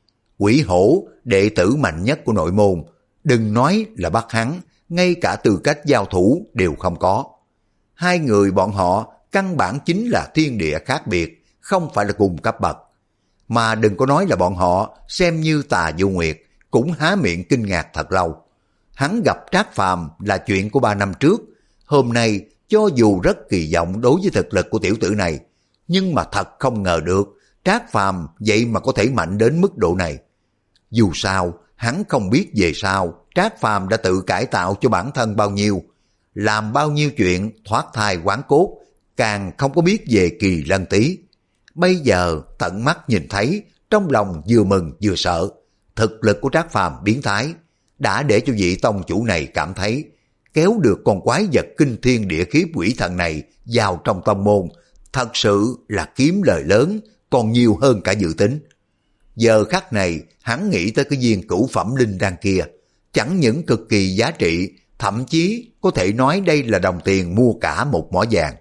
Quỷ hổ, đệ tử mạnh nhất của nội môn, đừng nói là bắt hắn, ngay cả tư cách giao thủ đều không có. Hai người bọn họ căn bản chính là thiên địa khác biệt, không phải là cùng cấp bậc. Mà đừng có nói là bọn họ xem như Tà Vô Nguyệt, cũng há miệng kinh ngạc thật lâu. hắn gặp Trác Phàm là chuyện của ba năm trước. Hôm nay cho dù rất kỳ vọng đối với thực lực của tiểu tử này, nhưng mà thật không ngờ được Trác Phàm vậy mà có thể mạnh đến mức độ này. Dù sao, hắn không biết về sau Trác Phàm đã tự cải tạo cho bản thân bao nhiêu, làm bao nhiêu chuyện thoát thai hoán cốt, càng không có biết về Kỳ Lân Tý. Bây giờ tận mắt nhìn thấy, trong lòng vừa mừng vừa sợ. Thực lực của Trác Phàm biến thái, đã để cho vị tông chủ này cảm thấy kéo được con quái vật kinh thiên địa khiếp quỷ thần này vào trong tông môn, thật sự là kiếm lời lớn, còn nhiều hơn cả dự tính. Giờ khắc này, hắn nghĩ tới cái viên cửu phẩm linh đan kia, chẳng những cực kỳ giá trị, thậm chí có thể nói đây là đồng tiền mua cả một mỏ vàng.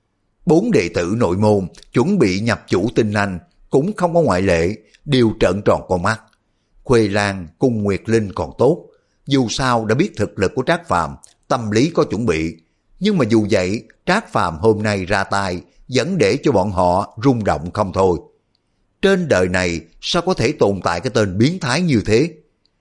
Bốn đệ tử nội môn chuẩn bị nhập chủ tinh anh cũng không có ngoại lệ, đều trợn tròn con mắt. Khuê Lan cùng Nguyệt Linh còn tốt, dù sao đã biết thực lực của Trác Phàm, tâm lý có chuẩn bị. Nhưng mà dù vậy, Trác Phàm hôm nay ra tay vẫn để cho bọn họ rung động không thôi. Trên đời này sao có thể tồn tại cái tên biến thái như thế?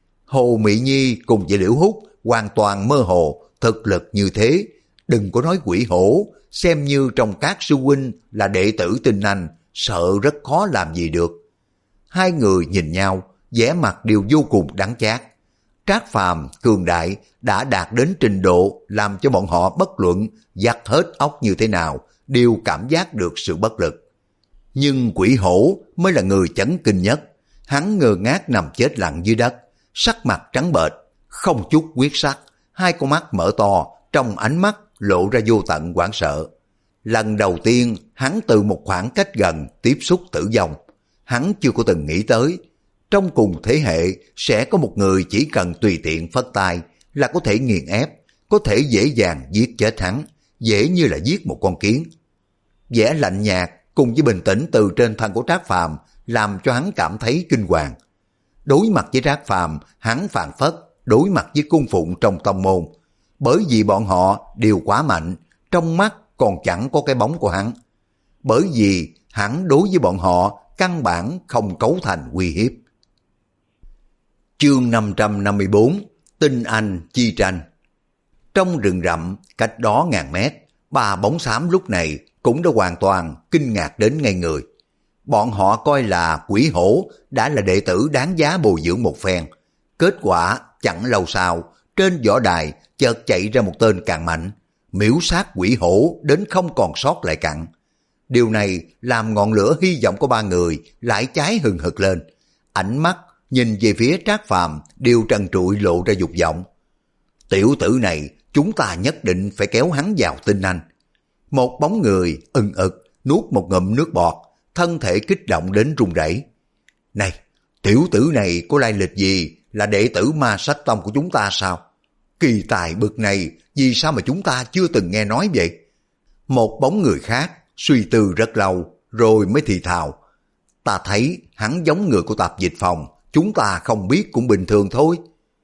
Hồ Mị Nhi cùng với Liễu Hút hoàn toàn mơ hồ, thực lực như thế, đừng có nói quỷ hổ, xem như trong các sư huynh là đệ tử tinh anh, sợ rất khó làm gì được. Hai người nhìn nhau, vẻ mặt đều vô cùng đắng chát. Trác Phàm cường đại đã đạt đến trình độ làm cho bọn họ bất luận dắt hết óc như thế nào, đều cảm giác được sự bất lực. Nhưng quỷ hổ mới là người chấn kinh nhất. Hắn ngơ ngác nằm chết lặng dưới đất, sắc mặt trắng bệch, không chút huyết sắc, hai con mắt mở to, trong ánh mắt lộ ra vô tận hoảng sợ. Lần đầu tiên hắn từ một khoảng cách gần tiếp xúc tử vong, hắn chưa có từng nghĩ tới trong cùng thế hệ sẽ có một người chỉ cần tùy tiện phất tay là có thể nghiền ép, có thể dễ dàng giết chết hắn, dễ như là giết một con kiến. Vẻ lạnh nhạt cùng với bình tĩnh từ trên thân của Trác Phàm làm cho hắn cảm thấy kinh hoàng. Đối mặt với Trác Phàm, hắn phàn phất đối mặt với cung phụng trong tông môn, bởi vì bọn họ đều quá mạnh, trong mắt còn chẳng có cái bóng của hắn. Bởi vì hắn đối với bọn họ căn bản không cấu thành uy hiếp. Chương năm trăm năm mươi bốn, Tinh Anh chi tranh. Trong rừng rậm cách đó ngàn mét, ba bóng xám lúc này cũng đã hoàn toàn kinh ngạc đến ngay người. Bọn họ coi là quỷ hổ đã là đệ tử đáng giá bồi dưỡng một phen. Kết quả chẳng lâu sau, trên võ đài chợt chạy ra một tên càng mạnh, miễu sát quỷ hổ đến không còn sót lại cặn. Điều này làm ngọn lửa hy vọng của ba người lại cháy hừng hực lên. Ánh mắt nhìn về phía Trác Phàm đều trần trụi lộ ra dục vọng. Tiểu tử này chúng ta nhất định phải kéo hắn vào tinh anh. Một bóng người ưng ực nuốt một ngụm nước bọt, thân thể kích động đến run rẩy. Này, tiểu tử này có lai lịch gì, là đệ tử Ma Sách Tông của chúng ta sao? Kỳ tài bực này vì sao mà chúng ta chưa từng nghe nói vậy? Một bóng người khác suy tư rất lâu rồi mới thì thào. Ta thấy hắn giống người của Tạp Dịch Phòng, chúng ta không biết cũng bình thường thôi.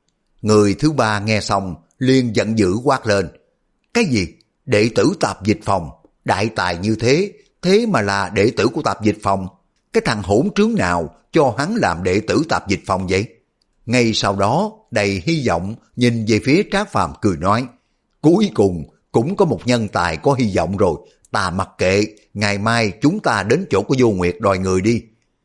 Người thứ ba nghe xong liền giận dữ quát lên. Cái gì? Đệ tử Tạp Dịch Phòng? Đại tài như thế, thế mà là đệ tử của Tạp Dịch Phòng? Cái thằng hỗn trướng nào cho hắn làm đệ tử Tạp Dịch Phòng vậy? Ngay sau đó đầy hy vọng nhìn về phía Trác Phàm cười nói. Cuối cùng cũng có một nhân tài có hy vọng rồi, ta mặc kệ, ngày mai chúng ta đến chỗ của Vô Nguyệt đòi người đi.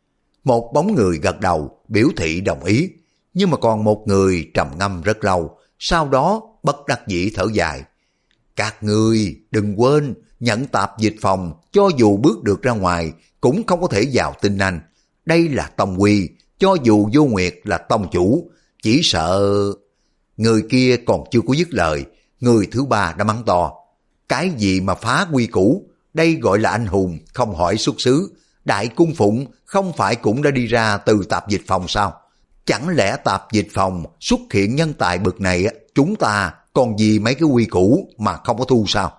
Một bóng người gật đầu biểu thị đồng ý, nhưng mà còn một người trầm ngâm rất lâu, sau đó bất đắc dĩ thở dài. Các ngươi đừng quên, nhận Tạp Dịch Phòng cho dù bước được ra ngoài cũng không có thể vào tinh anh. Đây là tông quy, cho dù Vô Nguyệt là tông chủ, chỉ sợ... Người kia còn chưa có dứt lời, người thứ ba đã mắng to. Cái gì mà phá quy củ, đây gọi là anh hùng không hỏi xuất xứ. Đại cung phụng không phải cũng đã đi ra từ Tạp Dịch Phòng sao? Chẳng lẽ Tạp Dịch Phòng xuất hiện nhân tài bực này, chúng ta còn gì mấy cái quy củ mà không có thu sao?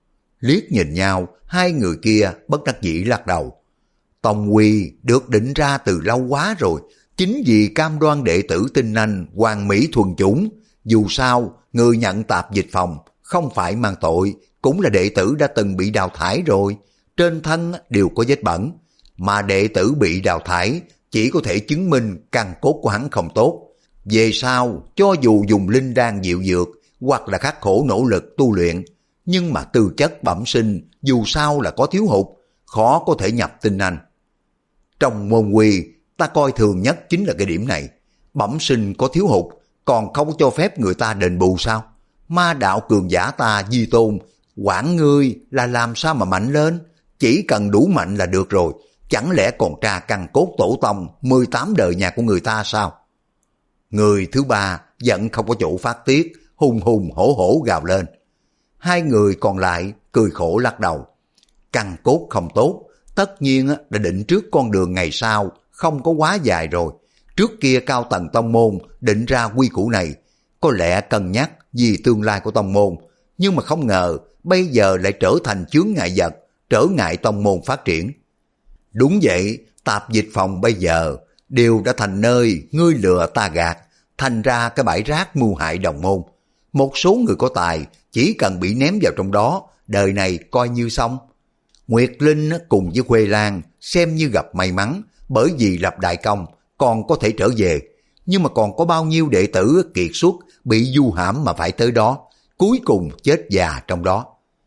Liếc nhìn nhau, hai người kia bất đắc dĩ lắc đầu. Tông quy được định ra từ lâu quá rồi, chính vì cam đoan đệ tử tinh anh hoàn mỹ thuần chủng. Dù sao, người nhận Tạp Dịch Phòng không phải mang tội, cũng là đệ tử đã từng bị đào thải rồi, trên thân đều có vết bẩn, mà đệ tử bị đào thải chỉ có thể chứng minh căn cốt của hắn không tốt. Về sau, cho dù dùng linh đan diệu dược hoặc là khắc khổ nỗ lực tu luyện, nhưng mà tư chất bẩm sinh dù sao là có thiếu hụt, khó có thể nhập tinh anh. Trong môn quy, ta coi thường nhất chính là cái điểm này. Bẩm sinh có thiếu hụt, còn không cho phép người ta đền bù sao? Ma đạo cường giả ta Di Tôn, quản ngươi là làm sao mà mạnh lên? Chỉ cần đủ mạnh là được rồi, chẳng lẽ còn tra căn cốt tổ tông mười tám đời nhà của người ta sao? Người thứ ba giận không có chỗ phát tiết, hùng hùng hổ hổ gào lên. Hai người còn lại cười khổ lắc đầu. Căn cốt không tốt, tất nhiên đã định trước con đường ngày sau không có quá dài rồi. Trước kia cao tầng tông môn định ra quy củ này, có lẽ cân nhắc vì tương lai của tông môn, nhưng mà không ngờ bây giờ lại trở thành chướng ngại vật, trở ngại tông môn phát triển. Đúng vậy, tạp dịch phòng bây giờ đều đã thành nơi ngươi lừa ta gạt, thành ra cái bãi rác mưu hại đồng môn. Một số người có tài chỉ cần bị ném vào trong đó, đời này coi như xong. Nguyệt Linh cùng với Khuê Lan xem như gặp may mắn, bởi vì lập đại công còn có thể trở về, nhưng mà còn có bao nhiêu đệ tử kiệt xuất bị du hãm mà phải tới đó, cuối cùng chết già trong đó.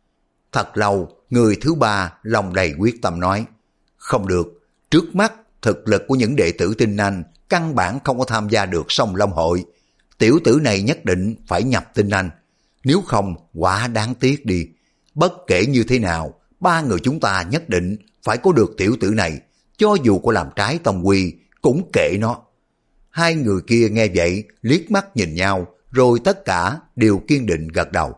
Thật lâu, người thứ ba lòng đầy quyết tâm nói, không được, trước mắt thực lực của những đệ tử tinh anh căn bản không có tham gia được Song Long hội, tiểu tử này nhất định phải nhập tinh anh, nếu không quá đáng tiếc đi. Bất kể như thế nào, ba người chúng ta nhất định phải có được tiểu tử này, cho dù có làm trái tông quy cũng kệ nó. Hai người kia nghe vậy liếc mắt nhìn nhau, rồi tất cả đều kiên định gật đầu.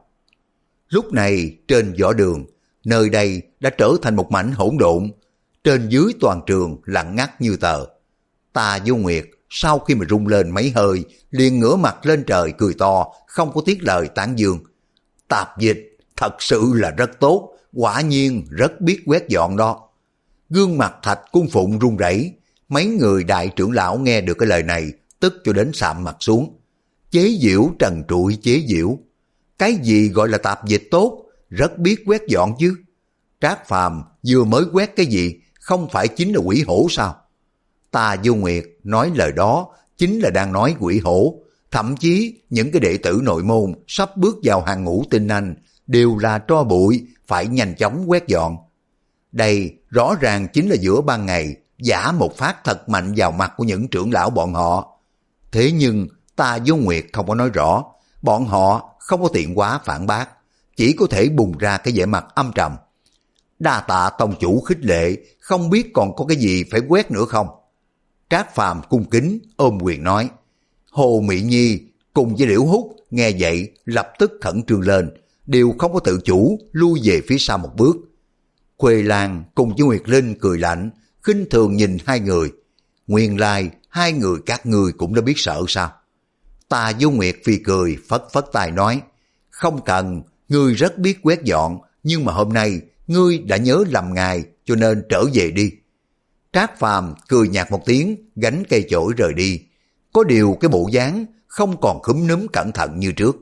Lúc này trên võ đường, nơi đây đã trở thành một mảnh hỗn độn, trên dưới toàn trường lặng ngắt như tờ. Tà Vô Nguyệt sau khi mà rung lên mấy hơi, liền ngửa mặt lên trời cười to, không có tiếc lời tán dương. Tạp dịch thật sự là rất tốt, quả nhiên rất biết quét dọn đó. Gương mặt Thạch Cung Phụng run rẩy, mấy người đại trưởng lão nghe được cái lời này, tức cho đến sạm mặt xuống. Chế giễu trần trụi chế giễu. Cái gì gọi là tạp dịch tốt, rất biết quét dọn chứ. Trác Phàm vừa mới quét cái gì, không phải chính là quỷ hổ sao? Tà Vô Nguyệt nói lời đó chính là đang nói quỷ hổ, thậm chí những cái đệ tử nội môn sắp bước vào hàng ngũ tinh anh đều là tro bụi, phải nhanh chóng quét dọn. Đây rõ ràng chính là giữa ban ngày giả một phát thật mạnh vào mặt của những trưởng lão bọn họ. Thế nhưng Tà Vô Nguyệt không có nói rõ, bọn họ không có tiện quá phản bác, chỉ có thể bùng ra cái vẻ mặt âm trầm. Đa tạ tông chủ khích lệ, không biết còn có cái gì phải quét nữa không? Trác Phàm cung kính ôm quyền nói. Hồ Mỹ Nhi cùng với Liễu Húc nghe vậy lập tức khẩn trương lên, đều không có tự chủ lui về phía sau một bước. Khuê Lan cùng với Nguyệt Linh cười lạnh, khinh thường nhìn hai người. Nguyên lai hai người các ngươi cũng đã biết sợ sao? Tà Vô Nguyệt phì cười phất phất tay nói, không cần, ngươi rất biết quét dọn, nhưng mà hôm nay ngươi đã nhớ lầm ngài cho nên trở về đi. Trác Phàm cười nhạt một tiếng, gánh cây chổi rời đi. Có điều cái bộ dáng không còn khúm núm cẩn thận như trước.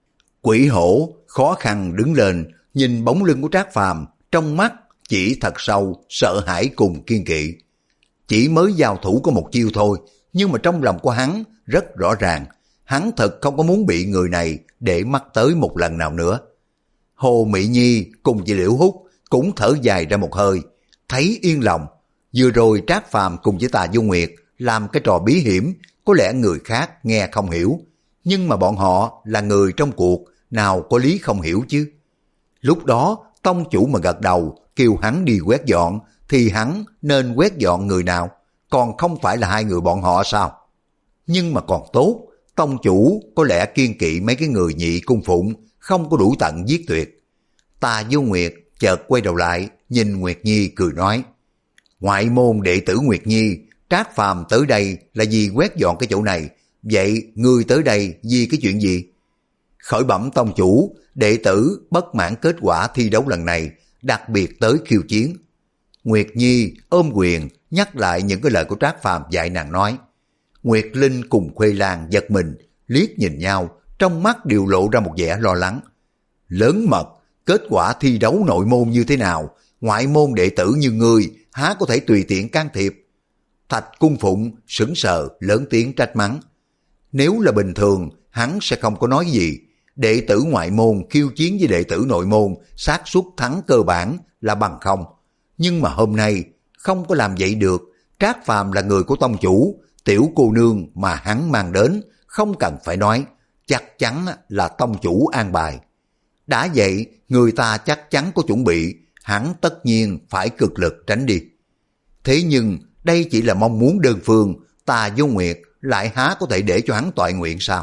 Quỷ hổ khó khăn đứng lên, nhìn bóng lưng của Trác Phàm, trong mắt chỉ thật sâu sợ hãi cùng kiên kỵ. Chỉ mới giao thủ có một chiêu thôi, nhưng mà trong lòng của hắn rất rõ ràng, hắn thật không có muốn bị người này để mắt tới một lần nào nữa. Hồ Mỹ Nhi cùng với Liễu Húc cũng thở dài ra một hơi, thấy yên lòng. Vừa rồi Trác Phàm cùng với Tà Vô Nguyệt làm cái trò bí hiểm, có lẽ người khác nghe không hiểu, nhưng mà bọn họ là người trong cuộc, nào có lý không hiểu chứ. Lúc đó tông chủ mà gật đầu kêu hắn đi quét dọn, thì hắn nên quét dọn người nào, còn không phải là hai người bọn họ sao? Nhưng mà còn tốt, tông chủ có lẽ kiên kỵ mấy cái người Nhị Cung Phụng, không có đủ tận giết tuyệt. Tà Vô Nguyệt chợt quay đầu lại, nhìn Nguyệt Nhi cười nói, ngoại môn đệ tử Nguyệt Nhi, Trác Phàm tới đây là vì quét dọn cái chỗ này, vậy ngươi tới đây vì cái chuyện gì? Khởi bẩm tông chủ, đệ tử bất mãn kết quả thi đấu lần này, đặc biệt tới khiêu chiến. Nguyệt Nhi ôm quyền nhắc lại những cái lời của Trác Phàm dạy nàng nói. Nguyệt Linh cùng Khuê Lan giật mình, liếc nhìn nhau, trong mắt đều lộ ra một vẻ lo lắng. Lớn mật, kết quả thi đấu nội môn như thế nào, ngoại môn đệ tử như ngươi há có thể tùy tiện can thiệp? Thạch Cung Phụng sững sờ lớn tiếng trách mắng. Nếu là bình thường, hắn sẽ không có nói gì. Đệ tử ngoại môn khiêu chiến với đệ tử nội môn, xác suất thắng cơ bản là bằng không. Nhưng mà hôm nay không có làm vậy được. Trác Phàm là người của tông chủ, tiểu cô nương mà hắn mang đến, không cần phải nói, chắc chắn là tông chủ an bài. Đã vậy, người ta chắc chắn có chuẩn bị, hắn tất nhiên phải cực lực tránh đi. Thế nhưng, đây chỉ là mong muốn đơn phương, Tà Vô Nguyệt lại há có thể để cho hắn toại nguyện sao?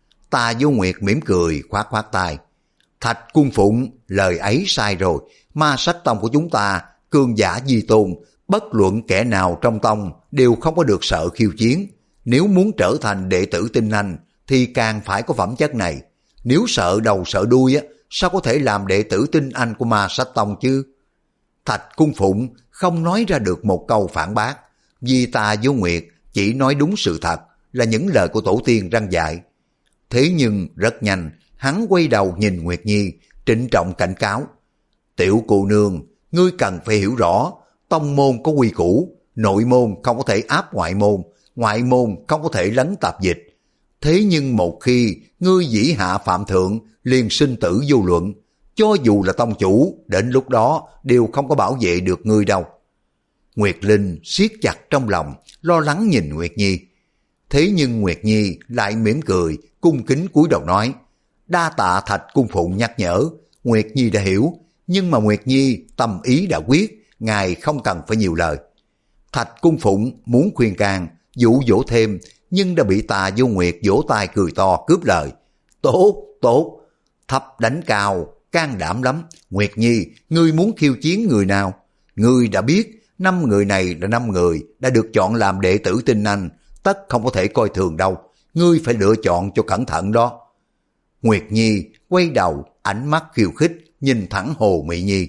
Tà Vô Nguyệt mỉm cười khoát khoát tay. Thạch Cung Phụng, lời ấy sai rồi, ma sách tông của chúng ta, cường giả di tôn, bất luận kẻ nào trong tông đều không có được sợ khiêu chiến. Nếu muốn trở thành đệ tử tinh anh thì càng phải có phẩm chất này. Nếu sợ đầu sợ đuôi á, sao có thể làm đệ tử tinh anh của ma sách tông chứ? Thạch Cung Phụng không nói ra được một câu phản bác, vì Tà Vô Nguyệt chỉ nói đúng sự thật, là những lời của tổ tiên răn dạy. Thế nhưng rất nhanh, hắn quay đầu nhìn Nguyệt Nhi, trịnh trọng cảnh cáo. Tiểu cô nương, ngươi cần phải hiểu rõ, tông môn có quy củ, nội môn không có thể áp ngoại môn, ngoại môn không có thể lấn tạp dịch. Thế nhưng một khi ngươi dĩ hạ phạm thượng, liền sinh tử vô luận, cho dù là tông chủ, đến lúc đó đều không có bảo vệ được ngươi đâu. Nguyệt Linh siết chặt trong lòng, lo lắng nhìn Nguyệt Nhi. Thế nhưng Nguyệt Nhi lại mỉm cười, cung kính cúi đầu nói, đa tạ Thạch Cung Phụng nhắc nhở, Nguyệt Nhi đã hiểu, nhưng mà Nguyệt Nhi tâm ý đã quyết, ngài không cần phải nhiều lời. Thạch Cung Phụng muốn khuyên can, dụ dỗ thêm, nhưng đã bị Tà Vô Nguyệt vỗ tay cười to cướp lời. Tốt, tốt, thấp đánh cao, can đảm lắm. Nguyệt Nhi, ngươi muốn khiêu chiến người nào? Ngươi đã biết, năm người này là năm người đã được chọn làm đệ tử tinh anh, tất không có thể coi thường đâu. Ngươi phải lựa chọn cho cẩn thận đó. Nguyệt Nhi quay đầu, ánh mắt khiêu khích, nhìn thẳng Hồ Mị Nhi.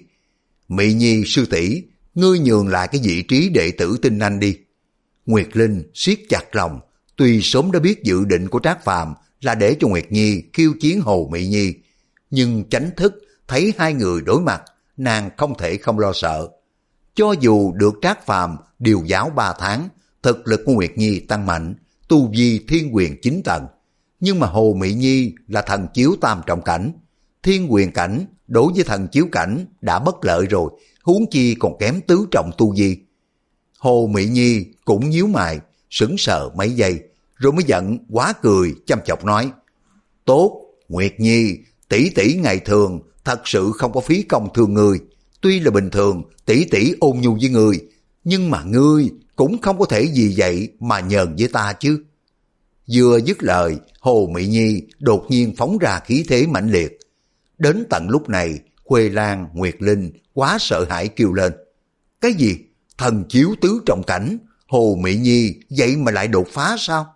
Mị Nhi sư tỷ, ngươi nhường lại cái vị trí đệ tử tinh anh đi. Nguyệt Linh siết chặt lòng, tuy sớm đã biết dự định của Trác Phàm là để cho Nguyệt Nhi khiêu chiến Hồ Mị Nhi, nhưng chánh thức thấy hai người đối mặt, nàng không thể không lo sợ. Cho dù được Trác Phàm điều giáo ba tháng, thực lực của Nguyệt Nhi tăng mạnh, tu vi thiên quyền chín tầng, nhưng mà Hồ Mị Nhi là thần chiếu tam trọng cảnh, thiên quyền cảnh đối với thần chiếu cảnh đã bất lợi rồi, huống chi còn kém tứ trọng tu vi. Hồ Mị Nhi cũng nhíu mày, sững sờ mấy giây, rồi mới giận quá cười chăm chọc nói, tốt, Nguyệt Nhi, tỷ tỷ ngày thường thật sự không có phí công thương ngươi, tuy là bình thường tỷ tỷ ôn nhu với ngươi, nhưng mà ngươi cũng không có thể vì vậy mà nhờn với ta chứ. Vừa dứt lời, Hồ Mị Nhi đột nhiên phóng ra khí thế mãnh liệt. Đến tận lúc này, Khuê Lan, Nguyệt Linh quá sợ hãi kêu lên. Cái gì? Thần chiếu tứ trọng cảnh? Hồ Mị Nhi vậy mà lại đột phá sao?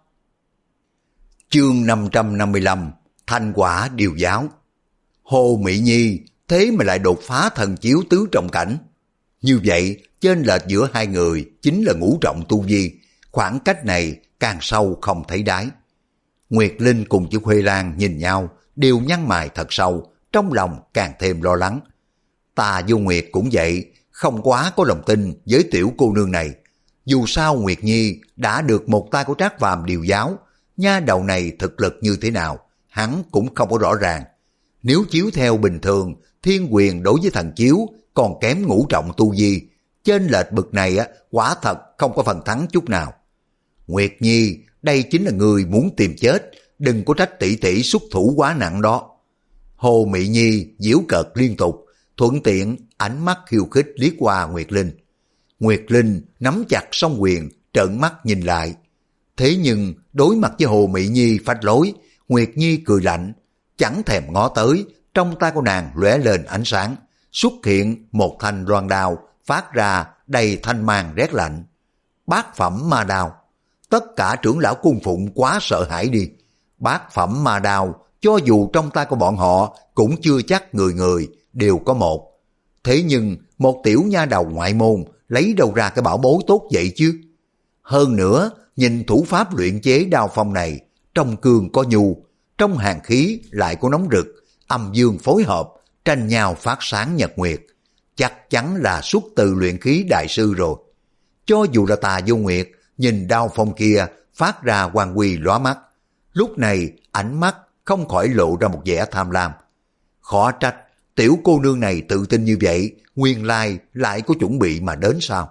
Chương năm trăm năm mươi lăm, thành quả điều giáo. Hồ Mị Nhi thế mà lại đột phá thần chiếu tứ trọng cảnh. Như vậy, chênh lệch giữa hai người chính là ngũ trọng tu vi, khoảng cách này càng sâu không thấy đáy. Nguyệt Linh cùng chữ Khuê Lan nhìn nhau, đều nhăn mày thật sâu, trong lòng càng thêm lo lắng. Tà Vô Nguyệt cũng vậy, không quá có lòng tin với tiểu cô nương này. Dù sao Nguyệt Nhi đã được một tay của Trác Phàm điều giáo, nha đầu này thực lực như thế nào, hắn cũng không có rõ ràng. Nếu chiếu theo bình thường, thiên quyền đối với thần chiếu còn kém ngũ trọng tu vi, chênh lệch bực này á, quả thật không có phần thắng chút nào. Nguyệt Nhi, đây chính là người muốn tìm chết, đừng có trách tỷ tỷ xuất thủ quá nặng đó. Hồ Mị Nhi giễu cợt liên tục, thuận tiện ánh mắt khiêu khích liếc qua Nguyệt Linh. Nguyệt Linh nắm chặt song quyền, trợn mắt nhìn lại. Thế nhưng đối mặt với Hồ Mị Nhi phách lối, Nguyệt Nhi cười lạnh, chẳng thèm ngó tới, trong tay của nàng lóe lên ánh sáng, xuất hiện một thanh loan đao phát ra đầy thanh mang rét lạnh. Bát phẩm ma đao. Tất cả trưởng lão cung phụng quá sợ hãi đi. Bát phẩm ma đao, cho dù trong tay của bọn họ cũng chưa chắc người người đều có một. Thế nhưng một tiểu nha đầu ngoại môn lấy đâu ra cái bảo bối tốt vậy chứ? Hơn nữa, nhìn thủ pháp luyện chế đao phong này, trong cương có nhu, trong hàn khí lại có nóng rực, âm dương phối hợp, tranh nhau phát sáng nhật nguyệt. Chắc chắn là xuất từ luyện khí đại sư rồi. Cho dù là Tà Vô Nguyệt, nhìn đao phong kia phát ra quang huy lóa mắt, Lúc này ánh mắt không khỏi lộ ra một vẻ tham lam. Khó trách tiểu cô nương này tự tin như vậy, nguyên lai lại có chuẩn bị mà đến sao?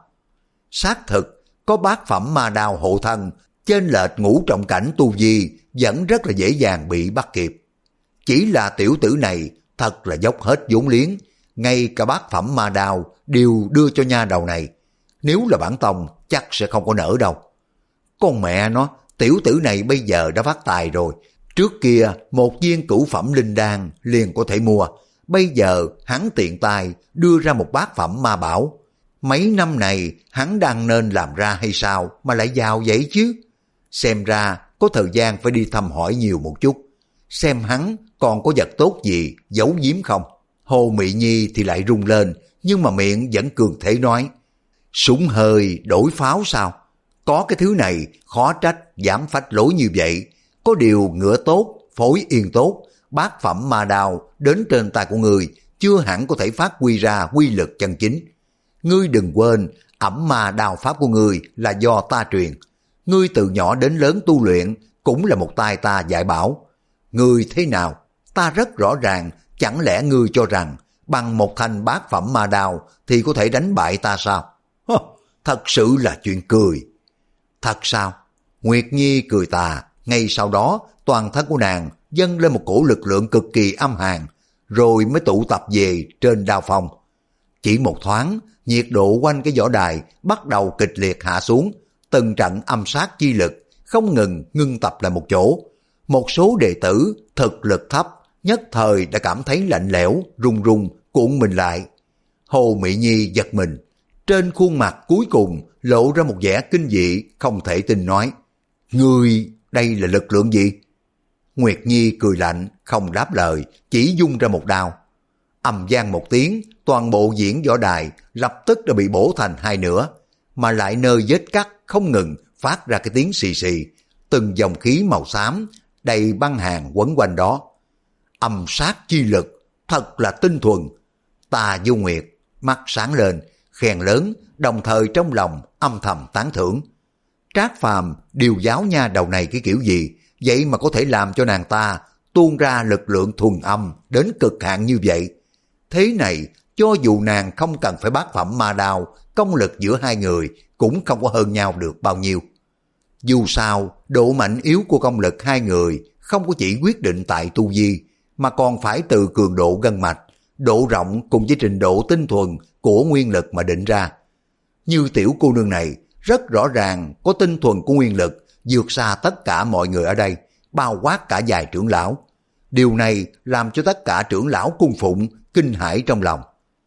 Xác thực có bát phẩm ma đao hộ thân, trên lệch ngũ trọng cảnh tu vi vẫn rất là dễ dàng bị bắt kịp. Chỉ là tiểu tử này thật là dốc hết vốn liếng, ngay cả bát phẩm ma đao đều đưa cho nha đầu này. Nếu là bản tông chắc sẽ không có nỡ đâu. Con mẹ nó, tiểu tử này bây giờ đã phát tài rồi. Trước kia một viên cửu phẩm linh đan liền có thể mua, bây giờ hắn tiện tay đưa ra một bát phẩm ma bảo. Mấy năm này hắn đang nên làm ra hay sao mà lại giàu vậy chứ? Xem ra có thời gian phải đi thăm hỏi nhiều một chút, xem hắn còn có vật tốt gì giấu giếm không. Hồ Mị Nhi thì lại rung lên, nhưng mà miệng vẫn cường thế nói, súng hơi đổi pháo sao? Có cái thứ này khó trách dám phách lối như vậy. Có điều ngựa tốt, phối yên tốt, bát phẩm ma đao đến trên tay của người chưa hẳn có thể phát huy ra quy lực chân chính. Ngươi đừng quên, ẩm ma đao pháp của ngươi là do ta truyền. Ngươi từ nhỏ đến lớn tu luyện cũng là một tay ta dạy bảo. Ngươi thế nào? Ta rất rõ ràng, chẳng lẽ ngươi cho rằng bằng một thanh bát phẩm ma đao thì có thể đánh bại ta sao? Hơ, thật sự là chuyện cười. Thật sao? Nguyệt Nhi cười tà, ngay sau đó toàn thân của nàng dâng lên một cổ lực lượng cực kỳ âm hàn, rồi mới tụ tập về trên đao phong. Chỉ một thoáng, nhiệt độ quanh cái võ đài bắt đầu kịch liệt hạ xuống, từng trận âm sát chi lực không ngừng ngưng tập lại một chỗ. Một số đệ tử thực lực thấp nhất thời đã cảm thấy lạnh lẽo, run run cuộn mình lại. Hồ Mị Nhi giật mình, trên khuôn mặt cuối cùng lộ ra một vẻ kinh dị không thể tin nói, ngươi đây là lực lượng gì? Nguyệt Nhi cười lạnh không đáp lời, chỉ dung ra một đao. Ầm vang một tiếng, toàn bộ diễn võ đài lập tức đã bị bổ thành hai nửa, mà lại nơi vết cắt không ngừng phát ra cái tiếng xì xì, từng dòng khí màu xám đầy băng hàn quấn quanh đó. Âm sát chi lực thật là tinh thuần. Tà Du Nguyệt mắt sáng lên, khen lớn, đồng thời trong lòng âm thầm tán thưởng. Trác Phàm điều giáo nha đầu này cái kiểu gì, vậy mà có thể làm cho nàng ta tuôn ra lực lượng thuần âm đến cực hạn như vậy. Thế này, cho dù nàng không cần phải bát phẩm ma đao, công lực giữa hai người cũng không có hơn nhau được bao nhiêu. Dù sao, độ mạnh yếu của công lực hai người không có chỉ quyết định tại tu vi, mà còn phải từ cường độ gân mạch, độ rộng cùng với trình độ tinh thuần của nguyên lực mà định ra. Như tiểu cô nương này, rất rõ ràng có tinh thuần của nguyên lực vượt xa tất cả mọi người ở đây, bao quát cả vài trưởng lão. Điều này làm cho tất cả trưởng lão cung phụng kinh hãi trong lòng.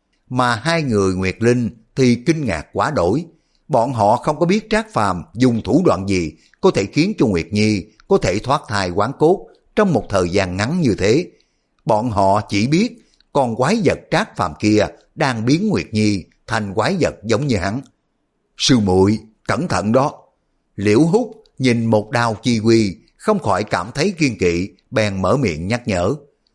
Mà hai người Nguyệt Linh thì kinh ngạc quá đổi. Bọn họ không có biết Trác Phàm dùng thủ đoạn gì có thể khiến cho Nguyệt Nhi có thể thoát thai hoán cốt trong một thời gian ngắn như thế. Bọn họ chỉ biết con quái vật Trác Phàm kia đang biến Nguyệt Nhi thành quái vật giống như hắn. Sư muội cẩn thận đó. Liễu Húc nhìn một đao chi quy không khỏi cảm thấy kiên kỵ, bèn mở miệng nhắc nhở.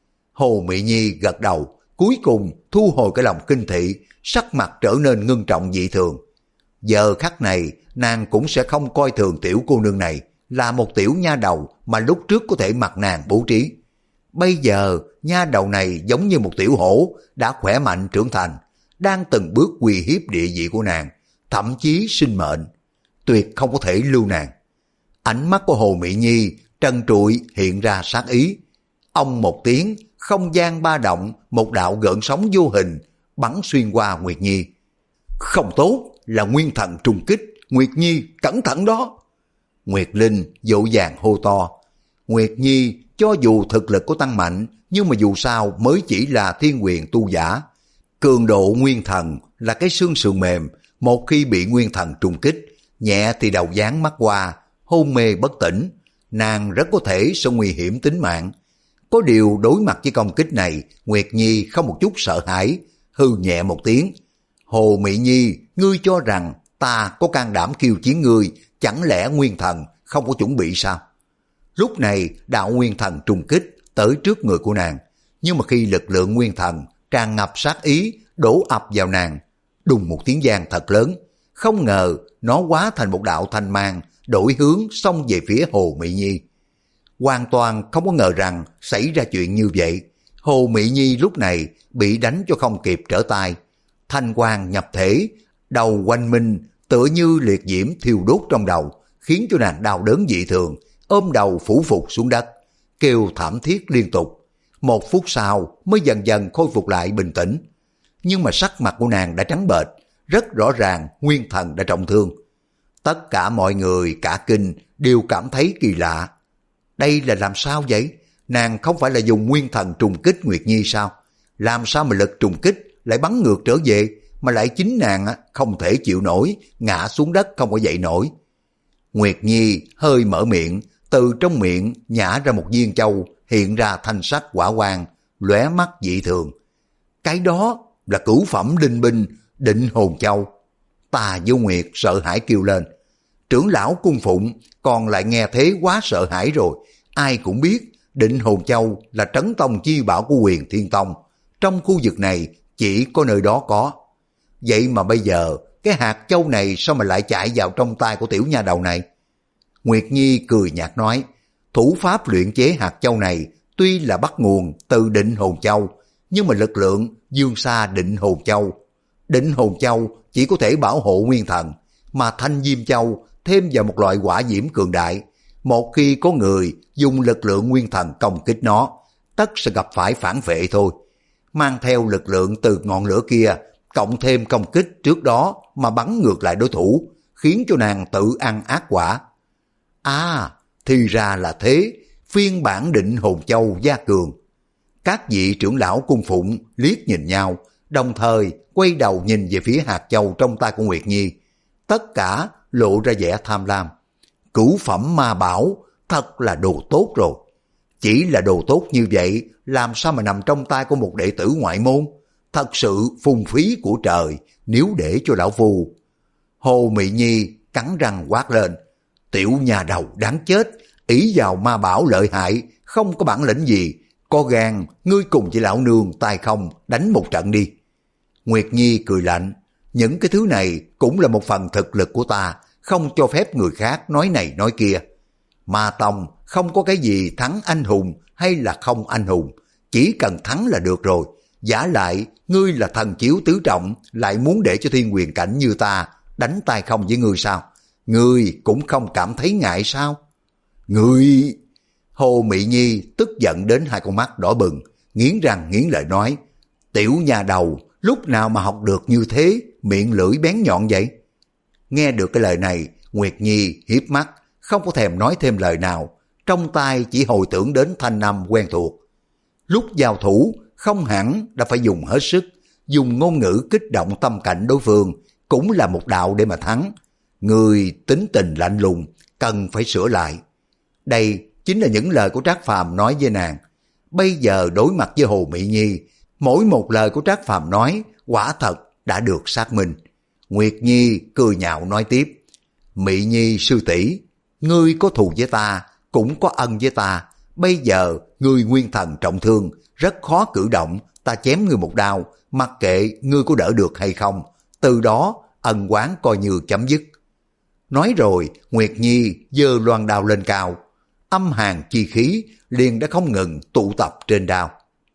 Hồ Mị Nhi gật đầu, cuối cùng thu hồi cái lòng kinh thị, sắc mặt trở nên ngưng trọng dị thường. Giờ khắc này nàng cũng sẽ không coi thường tiểu cô nương này là một tiểu nha đầu mà lúc trước có thể mặc nàng bố trí. Bây giờ nha đầu này giống như một tiểu hổ đã khỏe mạnh trưởng thành, đang từng bước uy hiếp địa vị của nàng, thậm chí sinh mệnh. Tuyệt không có thể lưu nàng. Ánh mắt của Hồ Mị Nhi trần trụi hiện ra sát ý. Ông một tiếng, không gian ba động, một đạo gợn sóng vô hình bắn xuyên qua Nguyệt Nhi. Không tốt, là nguyên thần trùng kích, Nguyệt Nhi cẩn thận đó. Nguyệt Linh dỗ dàng hô to. Nguyệt Nhi cho dù thực lực có tăng mạnh, nhưng mà dù sao mới chỉ là thiên quyền tu giả. Cường độ nguyên thần là cái xương sườn mềm, một khi bị nguyên thần trùng kích, nhẹ thì đầu dán mắt qua, hôn mê bất tỉnh, nàng rất có thể sẽ nguy hiểm tính mạng. Có điều đối mặt với công kích này, Nguyệt Nhi không một chút sợ hãi, hư nhẹ một tiếng. Hồ Mị Nhi, ngươi cho rằng ta có can đảm khiêu chiến ngươi, chẳng lẽ nguyên thần không có chuẩn bị sao? Lúc này đạo nguyên thần trùng kích tới trước người của nàng, nhưng mà khi lực lượng nguyên thần tràn ngập sát ý đổ ập vào nàng, đùng một tiếng vang thật lớn, không ngờ nó hóa thành một đạo thanh mang đổi hướng xông về phía Hồ Mị Nhi. hoàn toàn không có ngờ rằng xảy ra chuyện như vậy. Hồ Mỹ Nhi lúc này bị đánh cho không kịp trở tay. Thanh quang nhập thể, đầu quanh minh tựa như liệt diễm thiêu đốt trong đầu, khiến cho nàng đau đớn dị thường, ôm đầu phủ phục xuống đất, kêu thảm thiết liên tục. Một phút sau mới dần dần khôi phục lại bình tĩnh. Nhưng mà sắc mặt của nàng đã trắng bệch, rất rõ ràng nguyên thần đã trọng thương. Tất cả mọi người cả kinh đều cảm thấy kỳ lạ. Đây là làm sao vậy? Nàng không phải là dùng nguyên thần trùng kích Nguyệt Nhi sao? Làm sao mà lực trùng kích lại bắn ngược trở về, mà lại chính nàng không thể chịu nổi, ngã xuống đất không có dậy nổi. Nguyệt Nhi hơi mở miệng, từ trong miệng nhả ra một viên châu, hiện ra thanh sắc hỏa quang, lóe mắt dị thường. Cái đó là cửu phẩm linh binh Định Hồn Châu. Tà Vô Nguyệt sợ hãi kêu lên. Trưởng lão cung phụng còn lại nghe thế quá sợ hãi rồi. Ai cũng biết Định Hồn Châu là trấn tông chi bảo của Huyền Thiên Tông. Trong khu vực này chỉ có nơi đó có. Vậy mà bây giờ cái hạt châu này sao mà lại chạy vào trong tay của tiểu nha đầu này? Nguyệt Nhi cười nhạt nói, thủ pháp luyện chế hạt châu này tuy là bắt nguồn từ Định Hồn Châu, nhưng mà lực lượng vươn xa Định Hồn Châu. Định Hồn Châu chỉ có thể bảo hộ nguyên thần, mà Thanh Diêm Châu thêm vào một loại hỏa diễm cường đại. Một khi có người dùng lực lượng nguyên thần công kích nó, tất sẽ gặp phải phản vệ thôi. Mang theo lực lượng từ ngọn lửa kia, cộng thêm công kích trước đó mà bắn ngược lại đối thủ, khiến cho nàng tự ăn ác quả. À, thì ra là thế, phiên bản Định Hồn Châu gia cường. Các vị trưởng lão cung phụng liếc nhìn nhau, đồng thời quay đầu nhìn về phía hạt châu trong tay của Nguyệt Nhi. Tất cả lộ ra vẻ tham lam. Cửu phẩm ma bảo, thật là đồ tốt rồi. Chỉ là đồ tốt như vậy, làm sao mà nằm trong tay của một đệ tử ngoại môn? Thật sự phung phí của trời, nếu để cho lão phu. Hồ Mỹ Nhi cắn răng quát lên. Tiểu nhà đầu đáng chết, ý vào ma bảo lợi hại, không có bản lĩnh gì. Có gan, ngươi cùng với lão nương tay không đánh một trận đi. Nguyệt Nhi cười lạnh. Những cái thứ này cũng là một phần thực lực của ta, không cho phép người khác nói này nói kia. Ma tông không có cái gì thắng anh hùng hay là không anh hùng, chỉ cần thắng là được rồi. Giả lại, ngươi là thần chiếu tứ trọng, lại muốn để cho thiên quyền cảnh như ta đánh tay không với ngươi sao? Ngươi cũng không cảm thấy ngại sao? Ngươi... Hồ Mỹ Nhi tức giận đến hai con mắt đỏ bừng, nghiến răng nghiến lợi nói, tiểu nhà đầu, lúc nào mà học được như thế, miệng lưỡi bén nhọn vậy? Nghe được cái lời này, Nguyệt Nhi hiếp mắt, không có thèm nói thêm lời nào, trong tai chỉ hồi tưởng đến thanh âm quen thuộc. Lúc giao thủ, không hẳn đã phải dùng hết sức, dùng ngôn ngữ kích động tâm cảnh đối phương, cũng là một đạo để mà thắng. Người tính tình lạnh lùng, cần phải sửa lại. Đây chính là những lời của Trác Phàm nói với nàng. Bây giờ đối mặt với Hồ Mỹ Nhi, mỗi một lời của Trác Phàm nói quả thật đã được xác minh. Nguyệt Nhi cười nhạo nói tiếp, Mỹ Nhi sư tỷ, ngươi có thù với ta, cũng có ân với ta. Bây giờ ngươi nguyên thần trọng thương, rất khó cử động, ta chém ngươi một đao, mặc kệ ngươi có đỡ được hay không, từ đó ân oán coi như chấm dứt. Nói rồi, Nguyệt Nhi giơ loan đao lên cao, âm hàn chi khí liền đã không ngừng tụ tập trên đao.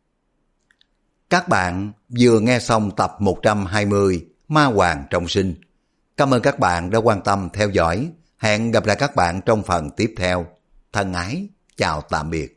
Các bạn vừa nghe xong tập một trăm hai mươi Ma Hoàng Trọng Sinh. Cảm ơn các bạn đã quan tâm theo dõi. Hẹn gặp lại các bạn trong phần tiếp theo. Thân ái, chào tạm biệt.